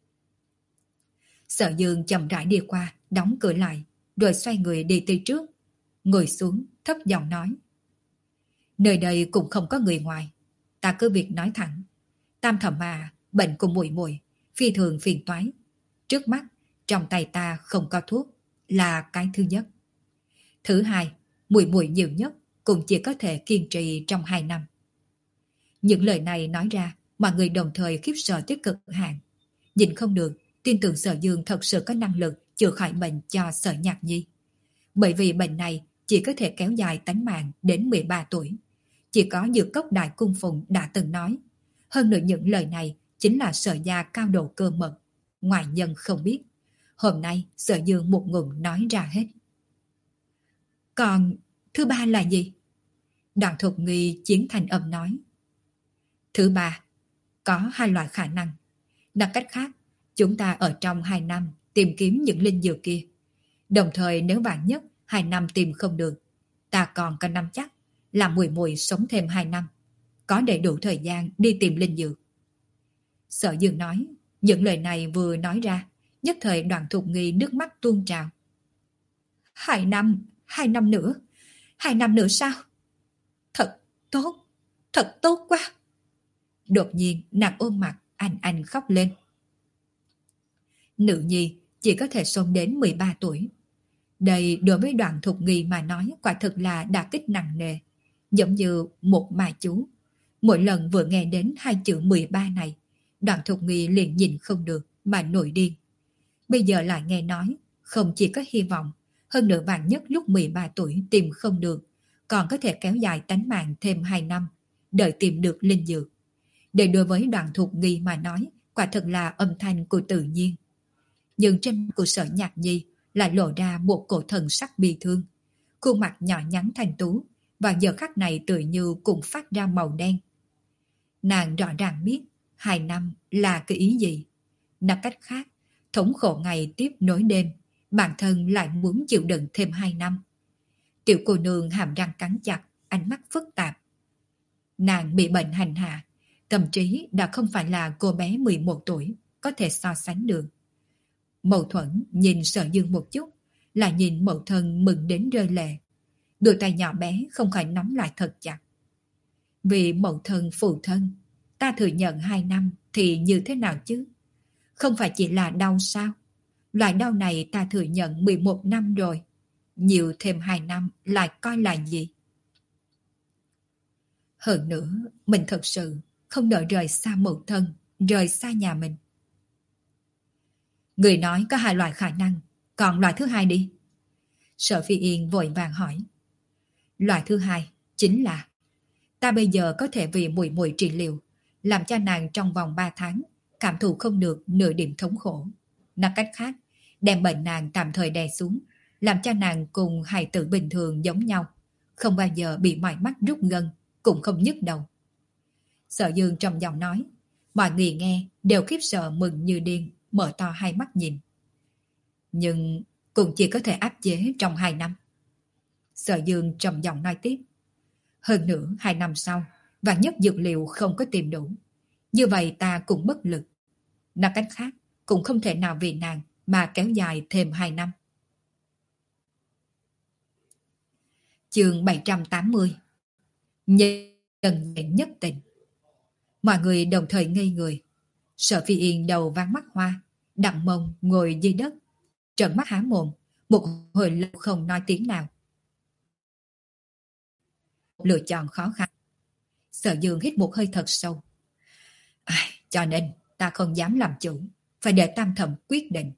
Sở Dương chậm rãi đi qua, đóng cửa lại, rồi xoay người đi tới trước. Ngồi xuống, thấp giọng nói. Nơi đây cũng không có người ngoài. Ta cứ việc nói thẳng. Tam thẩm mà, bệnh của muội muội phi thường phiền toái. Trước mắt, trong tay ta không có thuốc, là cái thứ nhất. Thứ hai, muội muội nhiều nhất cũng chỉ có thể kiên trì trong hai năm. Những lời này nói ra, mọi người đồng thời khiếp sợ tới cực hạn. Nhìn không được, tin tưởng Sở Dương thật sự có năng lực chữa khỏi bệnh cho Sở Nhạc Nhi. Bởi vì bệnh này chỉ có thể kéo dài tánh mạng đến mười ba tuổi. Chỉ có Dược Cốc Đại Cung Phụng đã từng nói. Hơn nữa những lời này chính là Sở gia cao độ cơ mật, ngoại nhân không biết. Hôm nay Sở Dương một ngụm nói ra hết. Còn thứ ba là gì? Đoạn Thục Nghi chiến thành âm nói. Thứ ba, có hai loại khả năng. Nói cách khác, chúng ta ở trong hai năm tìm kiếm những linh dược kia. Đồng thời nếu vạn nhất hai năm tìm không được, ta còn có năm chắc là muội muội sống thêm hai năm, có đầy đủ thời gian đi tìm linh dược. Sở Dương nói, những lời này vừa nói ra, nhất thời Đoạn Thục Nghi nước mắt tuôn trào. Hai năm, hai năm nữa, hai năm nữa sao? Thật tốt, thật tốt quá. Đột nhiên nàng ôm mặt anh anh khóc lên. Nữ nhi chỉ có thể sống đến mười ba tuổi. Đây đối với Đoạn Thục Nghi mà nói quả thực là đả kích nặng nề, giống như một ma chú. Mỗi lần vừa nghe đến hai chữ mười ba này, Đoạn Thục Nghi liền nhìn không được mà nổi điên. Bây giờ lại nghe nói, không chỉ có hy vọng, hơn nữa vạn nhất lúc mười ba tuổi tìm không được, còn có thể kéo dài tánh mạng thêm hai năm, đợi tìm được linh dược. Để đối với Đoạn Thục Nghi mà nói, quả thật là âm thanh của tự nhiên. Nhưng trên của Sở Nhạc Nhi lại lộ ra một cổ thần sắc bi thương. Khuôn mặt nhỏ nhắn thanh tú, và giờ khắc này tự như cũng phát ra màu đen. Nàng rõ ràng biết, hai năm là cái ý gì. Nói cách khác, thống khổ ngày tiếp nối đêm, bản thân lại muốn chịu đựng thêm hai năm. Tiểu cô nương hàm răng cắn chặt, ánh mắt phức tạp. Nàng bị bệnh hành hạ, tâm trí đã không phải là cô bé mười một tuổi, có thể so sánh được. Mâu thuẫn nhìn Sở Dương một chút, lại nhìn mẫu thân mừng đến rơi lệ. Đôi tay nhỏ bé không khỏi nắm lại thật chặt. Vì mẫu thân phụ thân, ta thừa nhận hai năm thì như thế nào chứ? Không phải chỉ là đau sao? Loại đau này ta thừa nhận mười một năm rồi. Nhiều thêm hai năm lại coi là gì? Hơn nữa, mình thật sự không nỡ rời xa mẫu thân, rời xa nhà mình. Người nói có hai loại khả năng, còn loại thứ hai đi. Sở Phi Yên vội vàng hỏi. Loại thứ hai chính là ta bây giờ có thể vì muội muội trị liệu, làm cho nàng trong vòng ba tháng cảm thụ không được nửa điểm thống khổ. Nói cách khác, đem bệnh nàng tạm thời đè xuống, làm cho nàng cùng hài tử bình thường giống nhau, không bao giờ bị mỏi mắt rút gân, cũng không nhức đầu. Sở Dương trầm giọng nói, mọi người nghe đều khiếp sợ mừng như điên, mở to hai mắt nhìn. Nhưng cũng chỉ có thể áp chế trong hai năm. Sở Dương trầm giọng nói tiếp. Hơn nữa hai năm sau, vạn nhất dược liệu không có tìm đủ. Như vậy ta cũng bất lực. Nói cách khác, cũng không thể nào vì nàng mà kéo dài thêm hai năm. Chương bảy trăm tám mươi. Nhân nhện nhất tình. Mọi người đồng thời ngây người. Sở Phi Yên đầu váng mắt hoa, đặng mông ngồi dưới đất, trợn mắt há mồm, một hồi lâu không nói tiếng nào. Lựa chọn khó khăn. Sở Dương hít một hơi thật sâu. À, cho nên ta không dám làm chủ, phải để Tam Thẩm quyết định.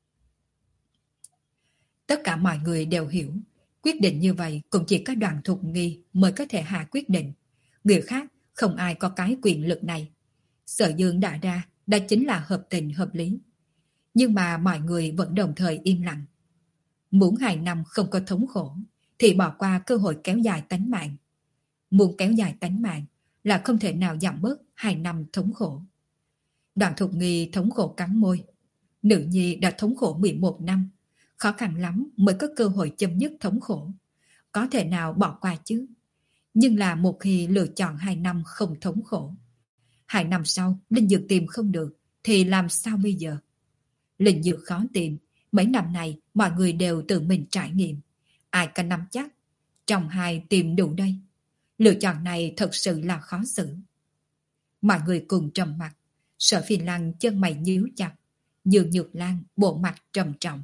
Tất cả mọi người đều hiểu, quyết định như vậy cũng chỉ có Đoàn Thục Nghi mới có thể hạ quyết định. Người khác không ai có cái quyền lực này. Sở Dương đã ra, đó chính là hợp tình hợp lý. Nhưng mà mọi người vẫn đồng thời im lặng. Muốn hai năm không có thống khổ, thì bỏ qua cơ hội kéo dài tánh mạng. Muốn kéo dài tánh mạng là không thể nào giảm bớt hai năm thống khổ. Đoàn Thục Nghi thống khổ cắn môi. Nữ nhi đã thống khổ mười một năm. Khó khăn lắm mới có cơ hội chấm dứt thống khổ. Có thể nào bỏ qua chứ? Nhưng là một khi lựa chọn hai năm không thống khổ. Hai năm sau, linh dược tìm không được, thì làm sao bây giờ? Linh dược khó tìm. Mấy năm này, mọi người đều tự mình trải nghiệm. Ai có nắm chắc? Trong hai tìm đủ đây. Lựa chọn này thật sự là khó xử. Mọi người cùng trầm mặt. Sở Phi Lăng chân mày nhíu chặt. Dương Nhược Lan bộ mặt trầm trọng.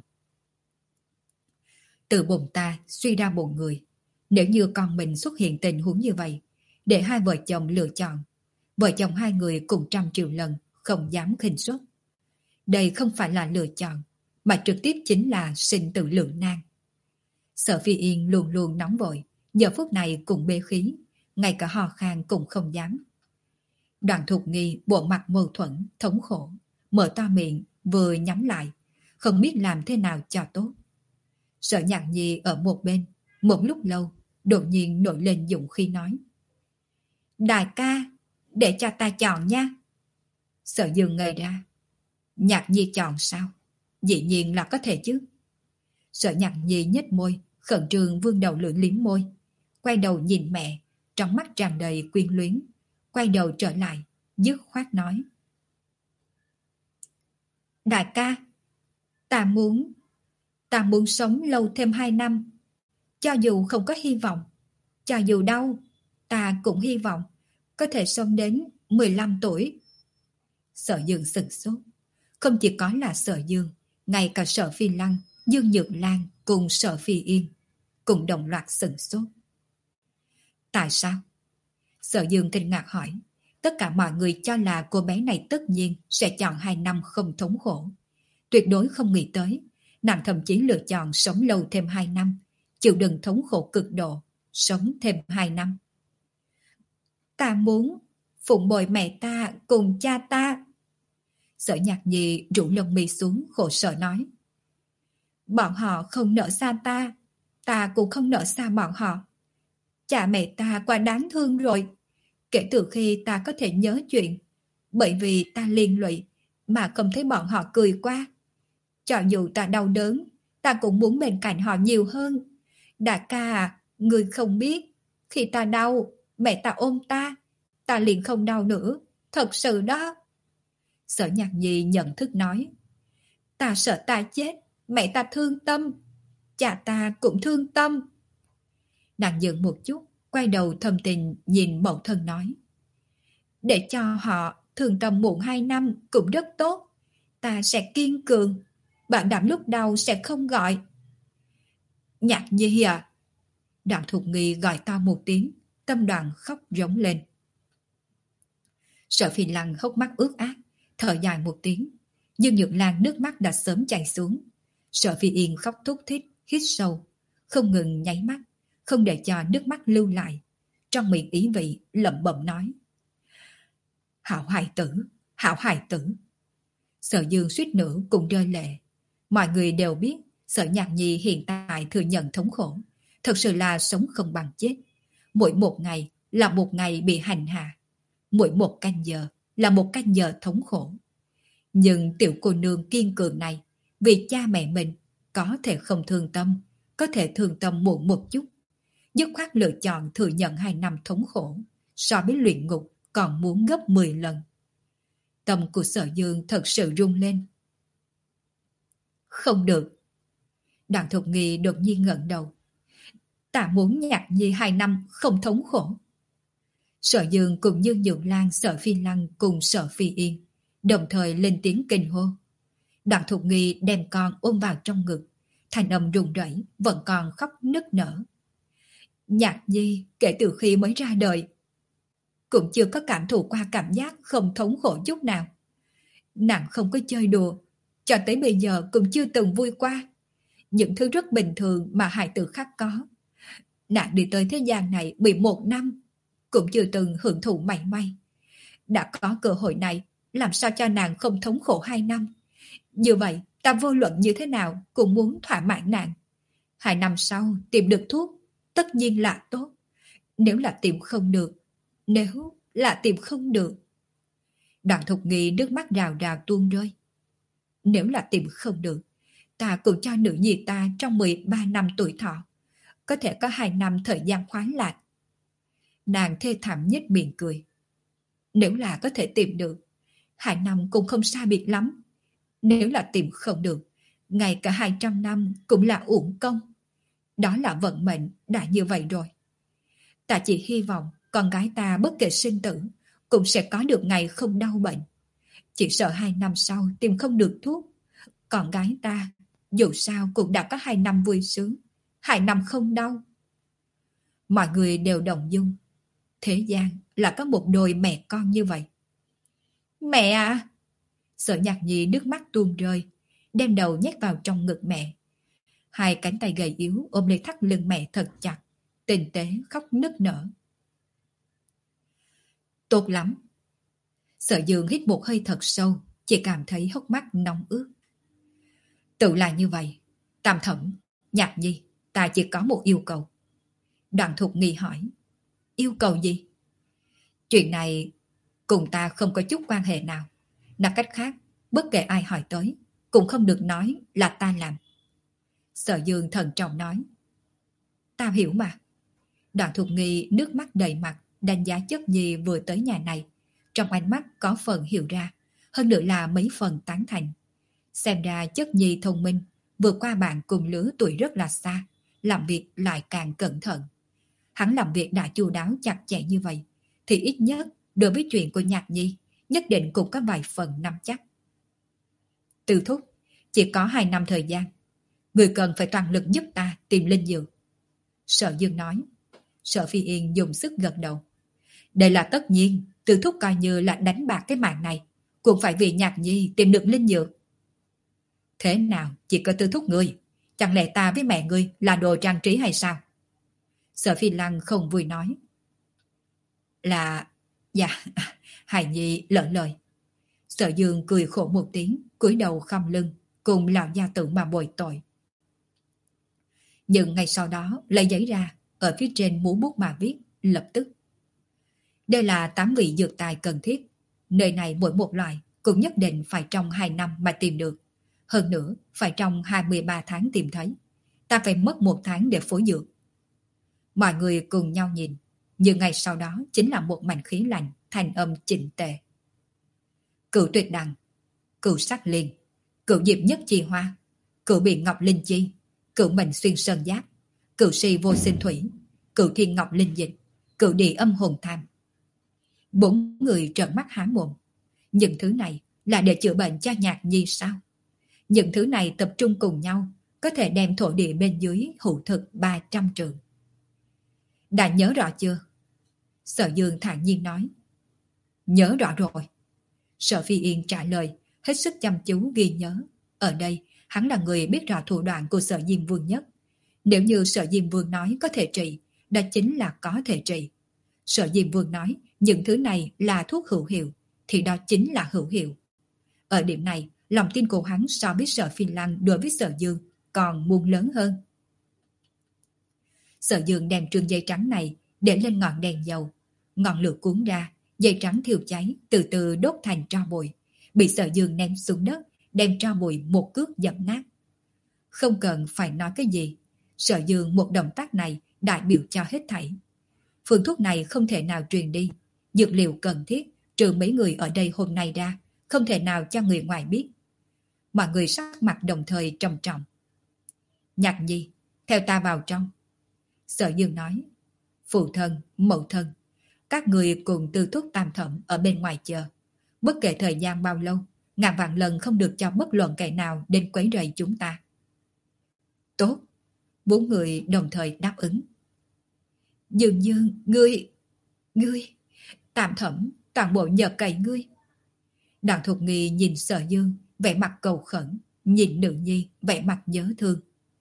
Từ bụng ta suy ra một người. Nếu như con mình xuất hiện tình huống như vậy, để hai vợ chồng lựa chọn, vợ chồng hai người cùng trăm triệu lần không dám khinh suất. Đây không phải là lựa chọn, mà trực tiếp chính là sinh tử lượng nan. Sở Phi Yên luôn luôn nóng vội, giờ phút này cũng bê khí, ngay cả hò khan cũng không dám. Đoàn Thục Nghi bộ mặt mâu thuẫn, thống khổ, mở to miệng vừa nhắm lại, không biết làm thế nào cho tốt. Sở Nhạc Nhi ở một bên, một lúc lâu, đột nhiên nổi lên dũng khí nói. Đại ca, để cho ta chọn nha. Sở Dương ngây ra. Nhạc Nhi chọn sao? Dĩ nhiên là có thể chứ. Sở Nhạc Nhi nhếch môi, khẩn trương vương đầu lưỡi liếm môi. Quay đầu nhìn mẹ, trong mắt tràn đầy quyến luyến. Quay đầu trở lại, dứt khoát nói. Đại ca, ta muốn, ta muốn sống lâu thêm hai năm. Cho dù không có hy vọng, cho dù đau, ta cũng hy vọng có thể sống đến mười lăm tuổi. Sở Dương sửng sốt. Không chỉ có là Sở Dương, ngay cả Sở Phi Lăng, Dương Nhược Lan cùng Sở Phi Yên cùng đồng loạt sửng sốt. Tại sao? Sở Dương kinh ngạc hỏi. Tất cả mọi người cho là cô bé này tất nhiên sẽ chọn hai năm không thống khổ. Tuyệt đối không nghĩ tới, nàng thậm chí lựa chọn sống lâu thêm hai năm, chịu đựng thống khổ cực độ, sống thêm hai năm. Ta muốn phụng bồi mẹ ta cùng cha ta. Sở Nhạc Nhi rủ lông mi xuống khổ sở nói. Bọn họ không nỡ xa ta, ta cũng không nỡ xa bọn họ. Cha mẹ ta quá đáng thương rồi. Kể từ khi ta có thể nhớ chuyện, bởi vì ta liên lụy mà không thấy bọn họ cười qua. Cho dù ta đau đớn, ta cũng muốn bên cạnh họ nhiều hơn. Đại ca à, người không biết, khi ta đau, mẹ ta ôm ta, ta liền không đau nữa, thật sự đó. Sở Nhạc Nhi nhận thức nói. Ta sợ ta chết, mẹ ta thương tâm, cha ta cũng thương tâm. Nàng dừng một chút, quay đầu thâm tình nhìn mẫu thân nói. Để cho họ thương tâm muộn hai năm cũng rất tốt. Ta sẽ kiên cường, bạn đảm lúc đau sẽ không gọi. Nhạc Nhi à? Đoàn Thục Nghi gọi to một tiếng, tâm đoàn khóc rống lên. Sở Phi Lăng hốc mắt ướt át, thở dài một tiếng. Dương Nhược Lan nước mắt đã sớm chảy xuống. Sở Phi Yên khóc thúc thích, hít sâu, không ngừng nháy mắt, không để cho nước mắt lưu lại. Trong miệng ý vị lẩm bẩm nói. Hảo hài tử, hảo hài tử. Sở Dương suýt nữa cũng rơi lệ. Mọi người đều biết Sở Nhạc Nhi hiện tại thừa nhận thống khổ, thật sự là sống không bằng chết. Mỗi một ngày là một ngày bị hành hạ, mỗi một canh giờ là một canh giờ thống khổ. Nhưng tiểu cô nương kiên cường này, vì cha mẹ mình có thể không thương tâm, có thể thương tâm muộn một chút, dứt khoát lựa chọn thừa nhận hai năm thống khổ, so với luyện ngục còn muốn gấp mười lần. Tâm của Sở Dương thật sự rung lên. Không được. Đặng Thục Nghi đột nhiên ngẩng đầu. Ta muốn Nhạc Nhi hai năm không thống khổ. Sở Dương cùng như Nhược Lan, Sở Phi Lăng cùng Sở Phi Yên đồng thời lên tiếng kinh hô. Đặng Thục Nghi đem con ôm vào trong ngực, thanh âm run rẩy, vẫn còn khóc nức nở. Nhạc Nhi kể từ khi mới ra đời cũng chưa có cảm thụ qua cảm giác không thống khổ chút nào. Nàng không có chơi đùa, cho tới bây giờ cũng chưa từng vui qua. Những thứ rất bình thường mà hài tử khác có. Nàng đi tới thế gian này mười một năm, cũng chưa từng hưởng thụ mảy may. Đã có cơ hội này, làm sao cho nàng không thống khổ hai năm? Như vậy, ta vô luận như thế nào cũng muốn thỏa mãn nàng. Hai năm sau tìm được thuốc, tất nhiên là tốt. Nếu là tìm không được, nếu là tìm không được. Đặng Thục Nghi nước mắt rào rào tuôn rơi. Nếu là tìm không được, ta cũng cho nữ nhi ta trong mười ba năm tuổi thọ, có thể có hai năm thời gian khoái lạc. Nàng thê thảm nhếch miệng cười. Nếu là có thể tìm được, hai năm cũng không xa biệt lắm. Nếu là tìm không được, ngay cả hai trăm năm cũng là uổng công. Đó là vận mệnh đã như vậy rồi. Ta chỉ hy vọng con gái ta bất kể sinh tử cũng sẽ có được ngày không đau bệnh. Chỉ sợ hai năm sau tìm không được thuốc. Con gái ta dù sao cũng đã có hai năm vui sướng, hai năm không đau. Mọi người đều đồng dung. Thế gian là có một đôi mẹ con như vậy. Mẹ à! Sở Nhạc Nhi nước mắt tuôn rơi, đem đầu nhét vào trong ngực mẹ. Hai cánh tay gầy yếu ôm lấy thắt lưng mẹ thật chặt, tinh tế khóc nức nở. Tốt lắm. Sở Dương hít một hơi thật sâu, chỉ cảm thấy hốc mắt nóng ướt. Tự là như vậy. Tam Thẩm, Nhạc Nhi, ta chỉ có một yêu cầu. Đặng Thục Nghi hỏi. Yêu cầu gì? Chuyện này cùng ta không có chút quan hệ nào. Nói cách khác, bất kể ai hỏi tới, cũng không được nói là ta làm. Sở Dương thận trọng nói. Ta hiểu mà. Đặng Thục Nghi nước mắt đầy mặt, đánh giá Chất Nhi vừa tới nhà này. Trong ánh mắt có phần hiểu ra, hơn nữa là mấy phần tán thành. Xem ra Chất Nhi thông minh, vượt qua bạn cùng lứa tuổi rất là xa, làm việc lại càng cẩn thận. Hắn làm việc đã chu đáo chặt chẽ như vậy, thì ít nhất đối với chuyện của Nhạc Nhi, nhất định cũng có vài phần nắm chắc. Từ thúc, chỉ có hai năm thời gian, người cần phải toàn lực giúp ta tìm linh dược. Sở Dương nói. Sở Phi Yên dùng sức gật đầu. Đây là tất nhiên, Từ thúc coi như là đánh bạc cái mạng này, cũng phải vì Nhạc Nhi tìm được linh dược. Thế nào, chỉ có Từ thúc ngươi, chẳng lẽ ta với mẹ ngươi là đồ trang trí hay sao? Sở Phi Lăng không vui nói. Là... Dạ, Hài Nhi lỡ lời. Sở Dương cười khổ một tiếng, cúi đầu khom lưng, cùng lão gia tử mà bồi tội. Nhưng ngay sau đó, lấy giấy ra, ở phía trên múa bút mà viết, lập tức. Đây là tám vị dược tài cần thiết. Nơi này mỗi một loại cũng nhất định phải trong hai năm mà tìm được. Hơn nữa, phải trong hai mươi ba tháng tìm thấy. Ta phải mất một tháng để phối dược. Mọi người cùng nhau nhìn, nhưng ngay sau đó chính là một mảnh khí lạnh, thanh âm chỉnh tề. Cửu tuyệt đằng, cửu sắc liên, cửu diệp nhất chi hoa, cửu biển ngọc linh chi, cửu mệnh xuyên sơn giáp, cửu si vô sinh thủy, cửu thiên ngọc linh dịch, cửu địa âm hồn tham. Bốn người trợn mắt há mồm. Những thứ này là để chữa bệnh cho Nhạc Nhi sao? Những thứ này tập trung cùng nhau, có thể đem thổ địa bên dưới hữu thực ba trăm trường. Đã nhớ rõ chưa? Sở Dương thản nhiên nói. Nhớ rõ rồi. Sở Phi Yên trả lời, hết sức chăm chú ghi nhớ. Ở đây, hắn là người biết rõ thủ đoạn của Sở Diêm Vương nhất. Nếu như Sở Diêm Vương nói có thể trị, đó chính là có thể trị. Sở Diêm Vương nói những thứ này là thuốc hữu hiệu, thì đó chính là hữu hiệu. Ở điểm này, lòng tin của hắn so với Sở Phi Lăng đối với Sở Dương còn muôn lớn hơn. Sở Dương đem trường dây trắng này để lên ngọn đèn dầu. Ngọn lửa cuốn ra, dây trắng thiêu cháy, từ từ đốt thành tro bụi, bị Sở Dương ném xuống đất, đem tro bụi một cước dẫm nát. Không cần phải nói cái gì, Sở Dương một động tác này đại biểu cho hết thảy. Phương thuốc này không thể nào truyền đi, dược liệu cần thiết trừ mấy người ở đây hôm nay ra, không thể nào cho người ngoài biết. Mọi người sắc mặt đồng thời trầm trọng. Nhạc Nhi, theo ta vào trong. Sở Dương nói, phụ thân, mẫu thân, các người cùng Tư Thúc Tam Thẩm ở bên ngoài chờ. Bất kể thời gian bao lâu, ngàn vạn lần không được cho bất luận kẻ nào đến quấy rầy chúng ta. Tốt, bốn người đồng thời đáp ứng. Dương Dương, ngươi, ngươi, Tam Thẩm, toàn bộ nhờ cậy ngươi. Đoàn Thục Nghi nhìn Sở Dương, vẻ mặt cầu khẩn, nhìn nữ nhi, vẻ mặt nhớ thương.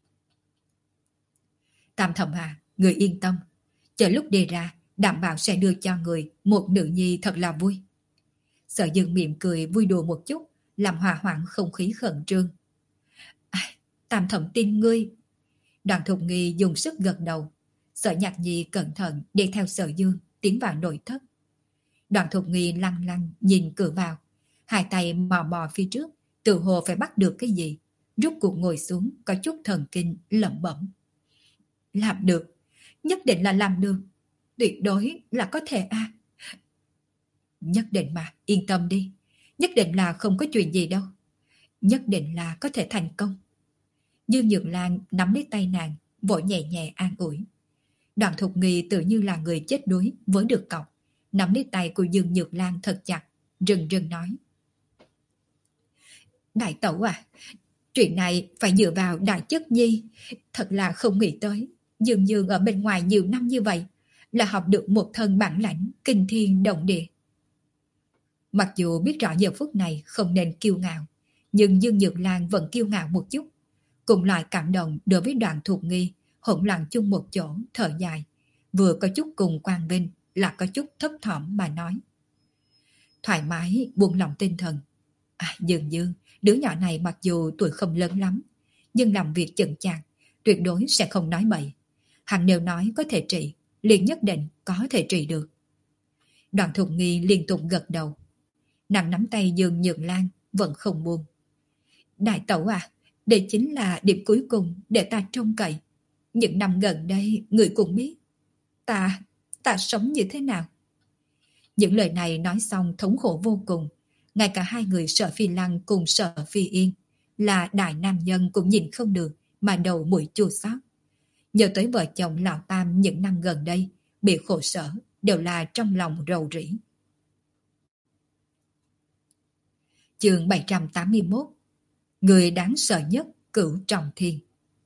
Tam Thẩm à, người yên tâm, chờ lúc đi ra, đảm bảo sẽ đưa cho người một nữ nhi thật là vui. Sở Dương mỉm cười vui đùa một chút, làm hòa hoãn không khí khẩn trương. À, Tam Thẩm tin ngươi. Đoàn Thục Nghi dùng sức gật đầu. Sở Nhạc Nhi cẩn thận đi theo Sở Dương tiến vào nội thất. Đoàn Thục Nghi lăng lăng nhìn cửa vào, hai tay mò mò phía trước, tự hồ phải bắt được cái gì, rút cuộc ngồi xuống có chút thần kinh lẩm bẩm. Làm được, nhất định là làm được, tuyệt đối là có thể a. À. Nhất định mà, yên tâm đi, nhất định là không có chuyện gì đâu, nhất định là có thể thành công. Dương Nhược Lan nắm lấy tay nàng, vội nhẹ nhẹ an ủi. Đoàn Thục Nghi tự như là người chết đuối với được cọc, nắm lấy tay của Dương Nhược Lan thật chặt, rừng rừng nói. Đại tẩu à, chuyện này phải dựa vào Đại Chất Nhi, thật là không nghĩ tới. Dương Dương ở bên ngoài nhiều năm như vậy, là học được một thân bản lãnh kinh thiên động địa. Mặc dù biết rõ giờ phút này không nên kiêu ngạo, nhưng Dương Nhược Lan vẫn kiêu ngạo một chút. Cùng loại cảm động đối với Đoàn Thục Nghi, hỗn loạn chung một chỗ, thở dài. Vừa có chút cùng quang vinh, là có chút thấp thỏm mà nói. Thoải mái, buông lòng tinh thần. À, Dương Dương, đứa nhỏ này mặc dù tuổi không lớn lắm, nhưng làm việc chững chạc, tuyệt đối sẽ không nói bậy. Hắn nếu nói có thể trị, liền nhất định có thể trị được. Đoàn Thục Nghi liên tục gật đầu. Nàng nắm tay Dương Nhược Lan vẫn không buông. Đại tẩu à, đây chính là điểm cuối cùng để ta trông cậy. Những năm gần đây, người cũng biết. Ta, ta sống như thế nào? Những lời này nói xong thống khổ vô cùng. Ngay cả hai người Sở Phi Lăng cùng Sở Phi Yên, là đại nam nhân cũng nhìn không được mà đầu mũi chua xót. Nhớ tới vợ chồng lão Tam những năm gần đây, bị khổ sở, đều là trong lòng rầu rĩ. Chương bảy trăm tám mươi mốt. Người đáng sợ nhất Cửu Trọng Thiên.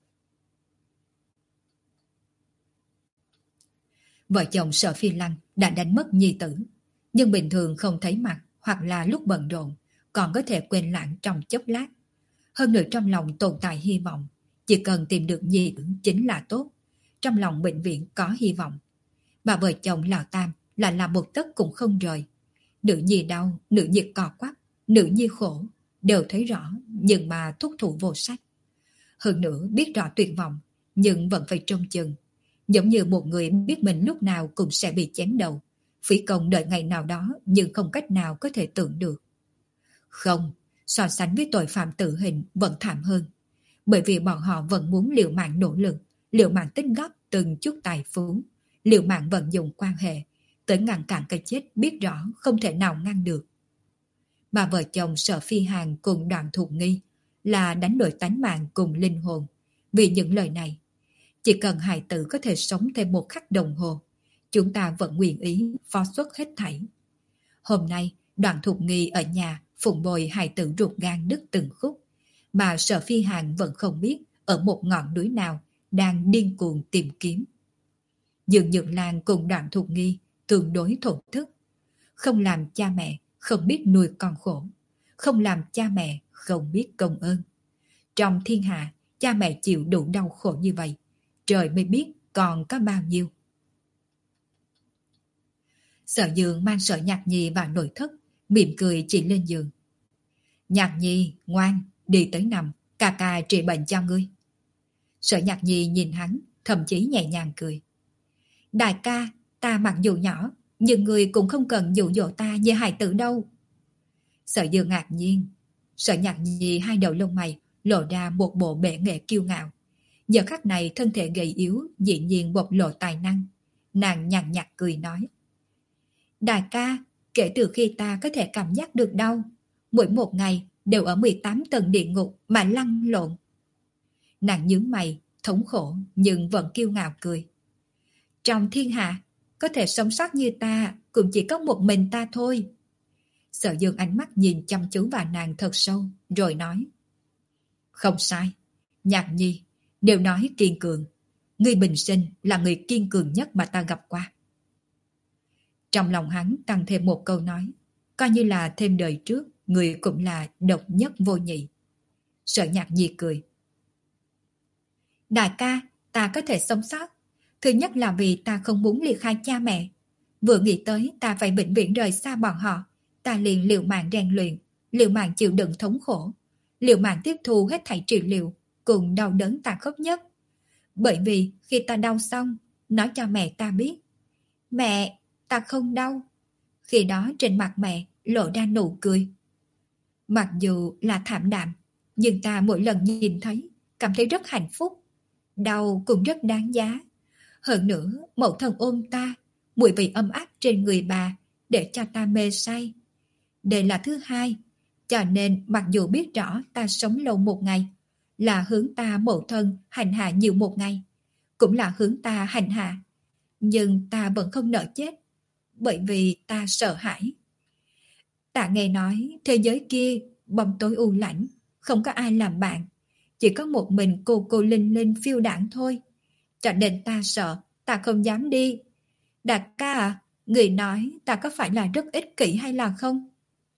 Vợ chồng Sở Phi Lăng đã đánh mất nhi tử, nhưng bình thường không thấy mặt hoặc là lúc bận rộn, còn có thể quên lãng trong chốc lát. Hơn nữa trong lòng tồn tại hy vọng, chỉ cần tìm được nhi tử chính là tốt. Trong lòng bệnh viện có hy vọng. Mà vợ chồng lão Tam là làm một tấc cũng không rời. Nữ nhi đau, nữ nhi cò quắp, nữ nhi khổ, đều thấy rõ, nhưng mà thúc thủ vô sách. Hơn nữa biết rõ tuyệt vọng, nhưng vẫn phải trông chừng. Giống như một người biết mình lúc nào cũng sẽ bị chém đầu, phí công đợi ngày nào đó nhưng không cách nào có thể tưởng được. Không, so sánh với tội phạm tử hình vẫn thảm hơn. Bởi vì bọn họ vẫn muốn liều mạng nỗ lực, liều mạng tích góp từng chút tài phú, liều mạng vận dụng quan hệ, tới ngăn cản cái chết biết rõ không thể nào ngăn được. Mà vợ chồng Sở Phi Hàn cùng Đoàn Thục Nghi là đánh đổi tánh mạng cùng linh hồn. Vì những lời này, chỉ cần hài tử có thể sống thêm một khắc đồng hồ, chúng ta vẫn nguyện ý phó xuất hết thảy. Hôm nay, Đoàn Thục Nghi ở nhà phụng bồi hài tử ruột gan đứt từng khúc, mà Sở Phi Hàn vẫn không biết ở một ngọn núi nào đang điên cuồng tìm kiếm. Dương Nhược Lan cùng Đoàn Thục Nghi tương đối thổn thức. Không làm cha mẹ, không biết nuôi con khổ. Không làm cha mẹ, không biết công ơn. Trong thiên hạ, cha mẹ chịu đủ đau khổ như vậy, trời mới biết còn có bao nhiêu. Sở Dương mang Sở Nhạc Nhi vào nội thất, mỉm cười chỉ lên giường. Nhạc Nhi, ngoan, đi tới nằm, ca ca trị bệnh cho ngươi. Sở Nhạc Nhi nhìn hắn, thậm chí nhẹ nhàng cười. Đại ca, ta mặc dù nhỏ, nhưng người cũng không cần dụ dỗ ta như hài tử đâu. Sở Dương ngạc nhiên. Sở Nhạc Nhi hai đầu lông mày lộ ra một bộ bệ nghệ kiêu ngạo. Giờ khắc này thân thể gầy yếu dĩ nhiên bộc lộ tài năng. Nàng nhàn nhạt cười nói. Đại ca, kể từ khi ta có thể cảm giác được đau, mỗi một ngày đều ở mười tám tầng địa ngục mà lăn lộn. Nàng nhướng mày, thống khổ nhưng vẫn kiêu ngạo cười. Trong thiên hạ, có thể sống sót như ta cũng chỉ có một mình ta thôi. Sở Dương ánh mắt nhìn chăm chú vào nàng thật sâu, rồi nói. Không sai, Nhạc Nhi, đều nói kiên cường. Ngươi bình sinh là người kiên cường nhất mà ta gặp qua. Trong lòng hắn tăng thêm một câu nói, coi như là thêm đời trước, người cũng là độc nhất vô nhị. Sở Nhạc Nhi cười. Đại ca, ta có thể sống sót. Thứ nhất là vì ta không muốn liệt khai cha mẹ. Vừa nghĩ tới ta phải bệnh viện rời xa bọn họ, ta liền liều mạng rèn luyện, liều mạng chịu đựng thống khổ, liều mạng tiếp thu hết thảy trị liệu, cùng đau đớn tàn khốc nhất. Bởi vì khi ta đau xong, nói cho mẹ ta biết. Mẹ, ta không đau. Khi đó trên mặt mẹ lộ ra nụ cười. Mặc dù là thảm đạm, nhưng ta mỗi lần nhìn thấy, cảm thấy rất hạnh phúc. Đau cũng rất đáng giá. Hơn nữa, mẫu thân ôm ta, mùi vị ấm áp trên người bà, để cho ta mê say. Đây là thứ hai, cho nên mặc dù biết rõ ta sống lâu một ngày, là hướng ta mẫu thân hành hạ nhiều một ngày, cũng là hướng ta hành hạ, nhưng ta vẫn không nỡ chết, bởi vì ta sợ hãi. Ta nghe nói thế giới kia bóng tối u lãnh, không có ai làm bạn, chỉ có một mình cô cô Linh Linh phiêu đãng thôi. Cho nên ta sợ, ta không dám đi. Đại ca à, người nói ta có phải là rất ích kỷ hay là không?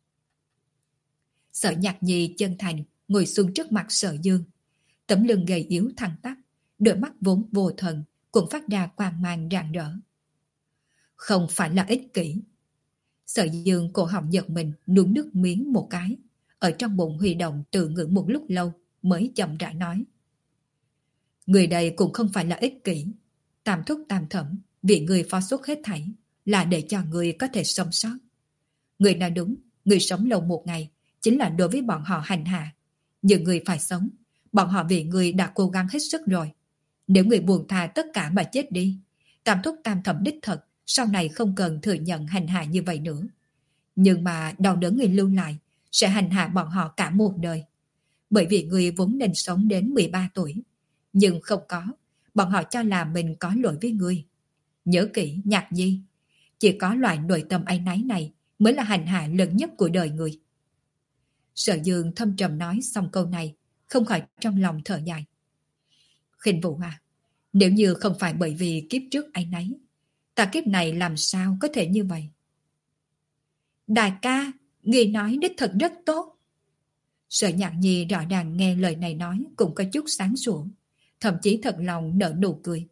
Sở Nhạc Nhi chân thành ngồi xuống trước mặt Sở Dương. Tấm lưng gầy yếu thẳng tắp, đôi mắt vốn vô thần cũng phát ra quang mang rạng rỡ. Không phải là ích kỷ. Sở Dương cổ họng giật mình, nuốt nước miếng một cái, ở trong bụng huy động tự ngữ một lúc lâu mới chậm rãi nói. Người đây cũng không phải là ích kỷ. Tam thúc tam thẩm vì người phó xuất hết thảy là để cho người có thể sống sót. Người nói đúng, người sống lâu một ngày chính là đối với bọn họ hành hạ. Nhưng người phải sống, bọn họ vì người đã cố gắng hết sức rồi. Nếu người buồn thà tất cả mà chết đi, tam thúc tam thẩm đích thật sau này không cần thừa nhận hành hạ như vậy nữa. Nhưng mà đau đớn người lưu lại sẽ hành hạ bọn họ cả một đời. Bởi vì người vốn nên sống đến mười ba tuổi, nhưng không có, bọn họ cho là mình có lỗi với người. Nhớ kỹ, Nhạc Nhi, chỉ có loại nội tâm áy náy này mới là hành hạ lớn nhất của đời người. Sở Dương thâm trầm nói xong câu này, không khỏi trong lòng thở dài. Khinh Vũ à, nếu như không phải bởi vì kiếp trước áy náy, ta kiếp này làm sao có thể như vậy? Đại ca, người nói đích thật rất tốt. Sở Nhạc Nhi rõ ràng nghe lời này nói cũng có chút sáng sủa, thậm chí thật lòng nở nụ cười.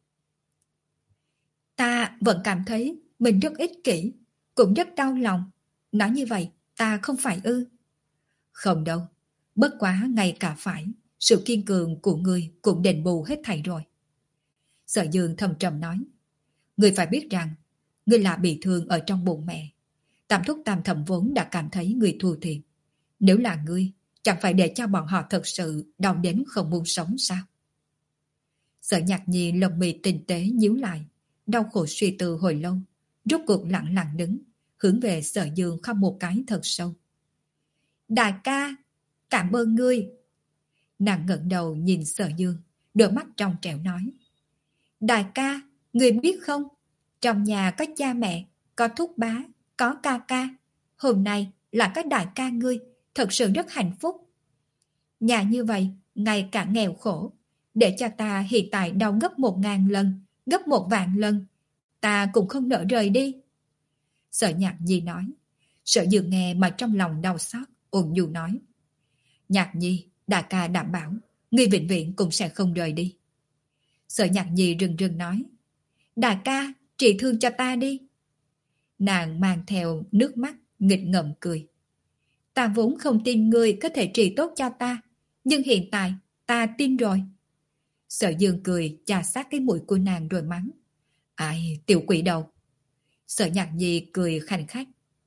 Ta vẫn cảm thấy mình rất ích kỷ, cũng rất đau lòng. Nói như vậy, ta không phải ư? Không đâu, bất quá ngay cả phải, sự kiên cường của ngươi cũng đền bù hết thảy rồi. Sở Dương thầm trầm nói, ngươi phải biết rằng, ngươi là bị thương ở trong bụng mẹ. Tam thúc tam thẩm vốn đã cảm thấy ngươi thua thiệt. Nếu là ngươi, chẳng phải để cho bọn họ thật sự đau đến không muốn sống sao? Sở Nhạc Nhi lông mì tinh tế nhíu lại, đau khổ suy tư hồi lâu, rốt cuộc lặng lặng đứng, hướng về Sở Dương khóc một cái thật sâu. Đại ca, cảm ơn ngươi. Nàng ngẩng đầu nhìn Sở Dương, đôi mắt trong trẻo nói. Đại ca, ngươi biết không, trong nhà có cha mẹ, có thúc bá, có ca ca. Hôm nay là có đại ca ngươi, thật sự rất hạnh phúc. Nhà như vậy, ngày càng nghèo khổ, để cho ta hiện tại đau gấp một ngàn lần, gấp một vạn lần, ta cũng không nỡ rời đi. Sở Nhạc Nhi nói. Sở Dương nghe mà trong lòng đau xót, ôn nhu nói. Nhạc Nhi, đại ca đảm bảo, ngươi vĩnh viễn cũng sẽ không rời đi. Sở Nhạc Nhi rừng rừng nói. Đại ca, trị thương cho ta đi. Nàng mang theo nước mắt, nghịch ngợm cười. Ta vốn không tin ngươi có thể trị tốt cho ta, nhưng hiện tại ta tin rồi. Sở Dương cười chà sát cái mũi của nàng rồi mắng. Ai, tiểu quỷ đầu. Sở Nhạc Nhi cười khanh khách.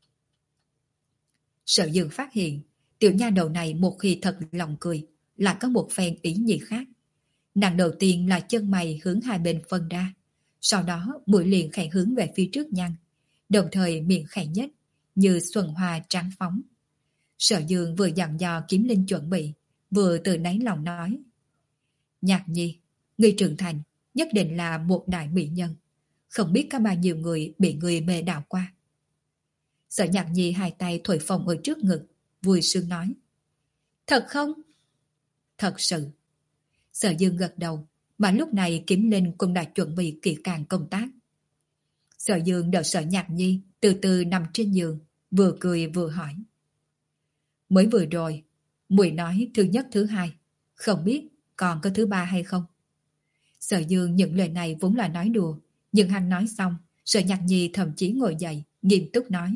Sở Dương phát hiện, tiểu nha đầu này một khi thật lòng cười, lại có một phen ý nhị khác. Nàng đầu tiên là chân mày hướng hai bên phân ra, sau đó mũi liền khẽ hướng về phía trước nhăn, đồng thời miệng khẽ nhếch như xuân hoa trắng phóng. Sở Dương vừa dặn dò Kiếm Linh chuẩn bị, vừa từ đáy lòng nói. Nhạc Nhi, người trưởng thành, nhất định là một đại mỹ nhân. Không biết có bao nhiêu người bị người mê đảo qua. Sở Nhạc Nhi hai tay thổi phồng ở trước ngực, vui sướng nói. Thật không? Thật sự. Sở Dương gật đầu, mà lúc này Kiếm Linh cũng đã chuẩn bị kỹ càng công tác. Sở Dương đợi Sở Nhạc Nhi từ từ nằm trên giường, vừa cười vừa hỏi. Mới vừa rồi, muội nói thứ nhất thứ hai, không biết còn có thứ ba hay không? Sở Dương những lời này vốn là nói đùa, nhưng hắn nói xong, Sở Nhạc Nhi thậm chí ngồi dậy, nghiêm túc nói.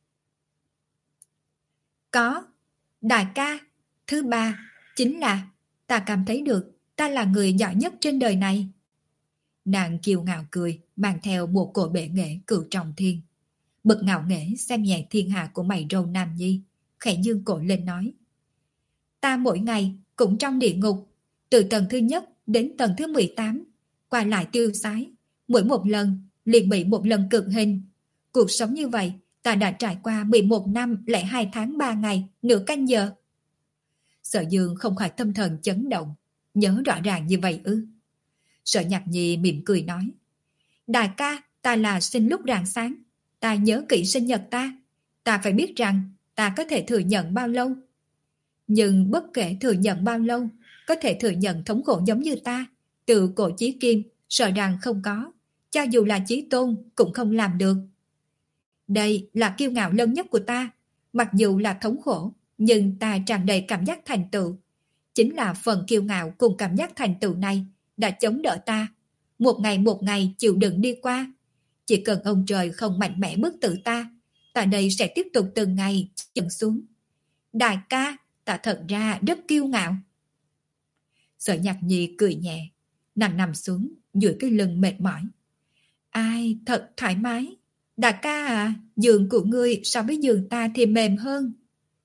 Có, đại ca, thứ ba, chính là ta cảm thấy được ta là người giỏi nhất trên đời này. Nàng kiêu ngạo cười, mang theo một cổ bệ nghệ cửu trọng thiên. Bực ngạo nghễ xem nhẹ thiên hạ của mày râu Nam Nhi, khẽ dương cổ lên nói. Ta mỗi ngày cũng trong địa ngục, từ tầng thứ nhất đến tầng thứ mười tám, qua lại tiêu sái, mỗi một lần liền bị một lần cực hình. Cuộc sống như vậy, ta đã trải qua mười một năm lẻ hai tháng ba ngày, nửa canh giờ. Sở Dương không khỏi tâm thần chấn động, nhớ rõ ràng như vậy ư? Sở Nhạc Nhi mỉm cười nói. Đại ca, ta là sinh lúc rạng sáng, ta nhớ kỹ sinh nhật ta, ta phải biết rằng ta có thể thừa nhận bao lâu. Nhưng bất kể thừa nhận bao lâu, có thể thừa nhận thống khổ giống như ta, từ cổ chí kim, sợ rằng không có, cho dù là Chí Tôn cũng không làm được. Đây là kiêu ngạo lớn nhất của ta, mặc dù là thống khổ, nhưng ta tràn đầy cảm giác thành tựu. Chính là phần kiêu ngạo cùng cảm giác thành tựu này đã chống đỡ ta, một ngày một ngày chịu đựng đi qua. Chỉ cần ông trời không mạnh mẽ bức tử ta, ta đây sẽ tiếp tục từng ngày chậm xuống. Đại ca, ta thật ra rất kiêu ngạo. Sở Nhạc Nhi cười nhẹ, nàng nằm xuống, duỗi cái lưng mệt mỏi. Ai, thật thoải mái. Đại ca à, giường của ngươi so với giường ta thì mềm hơn.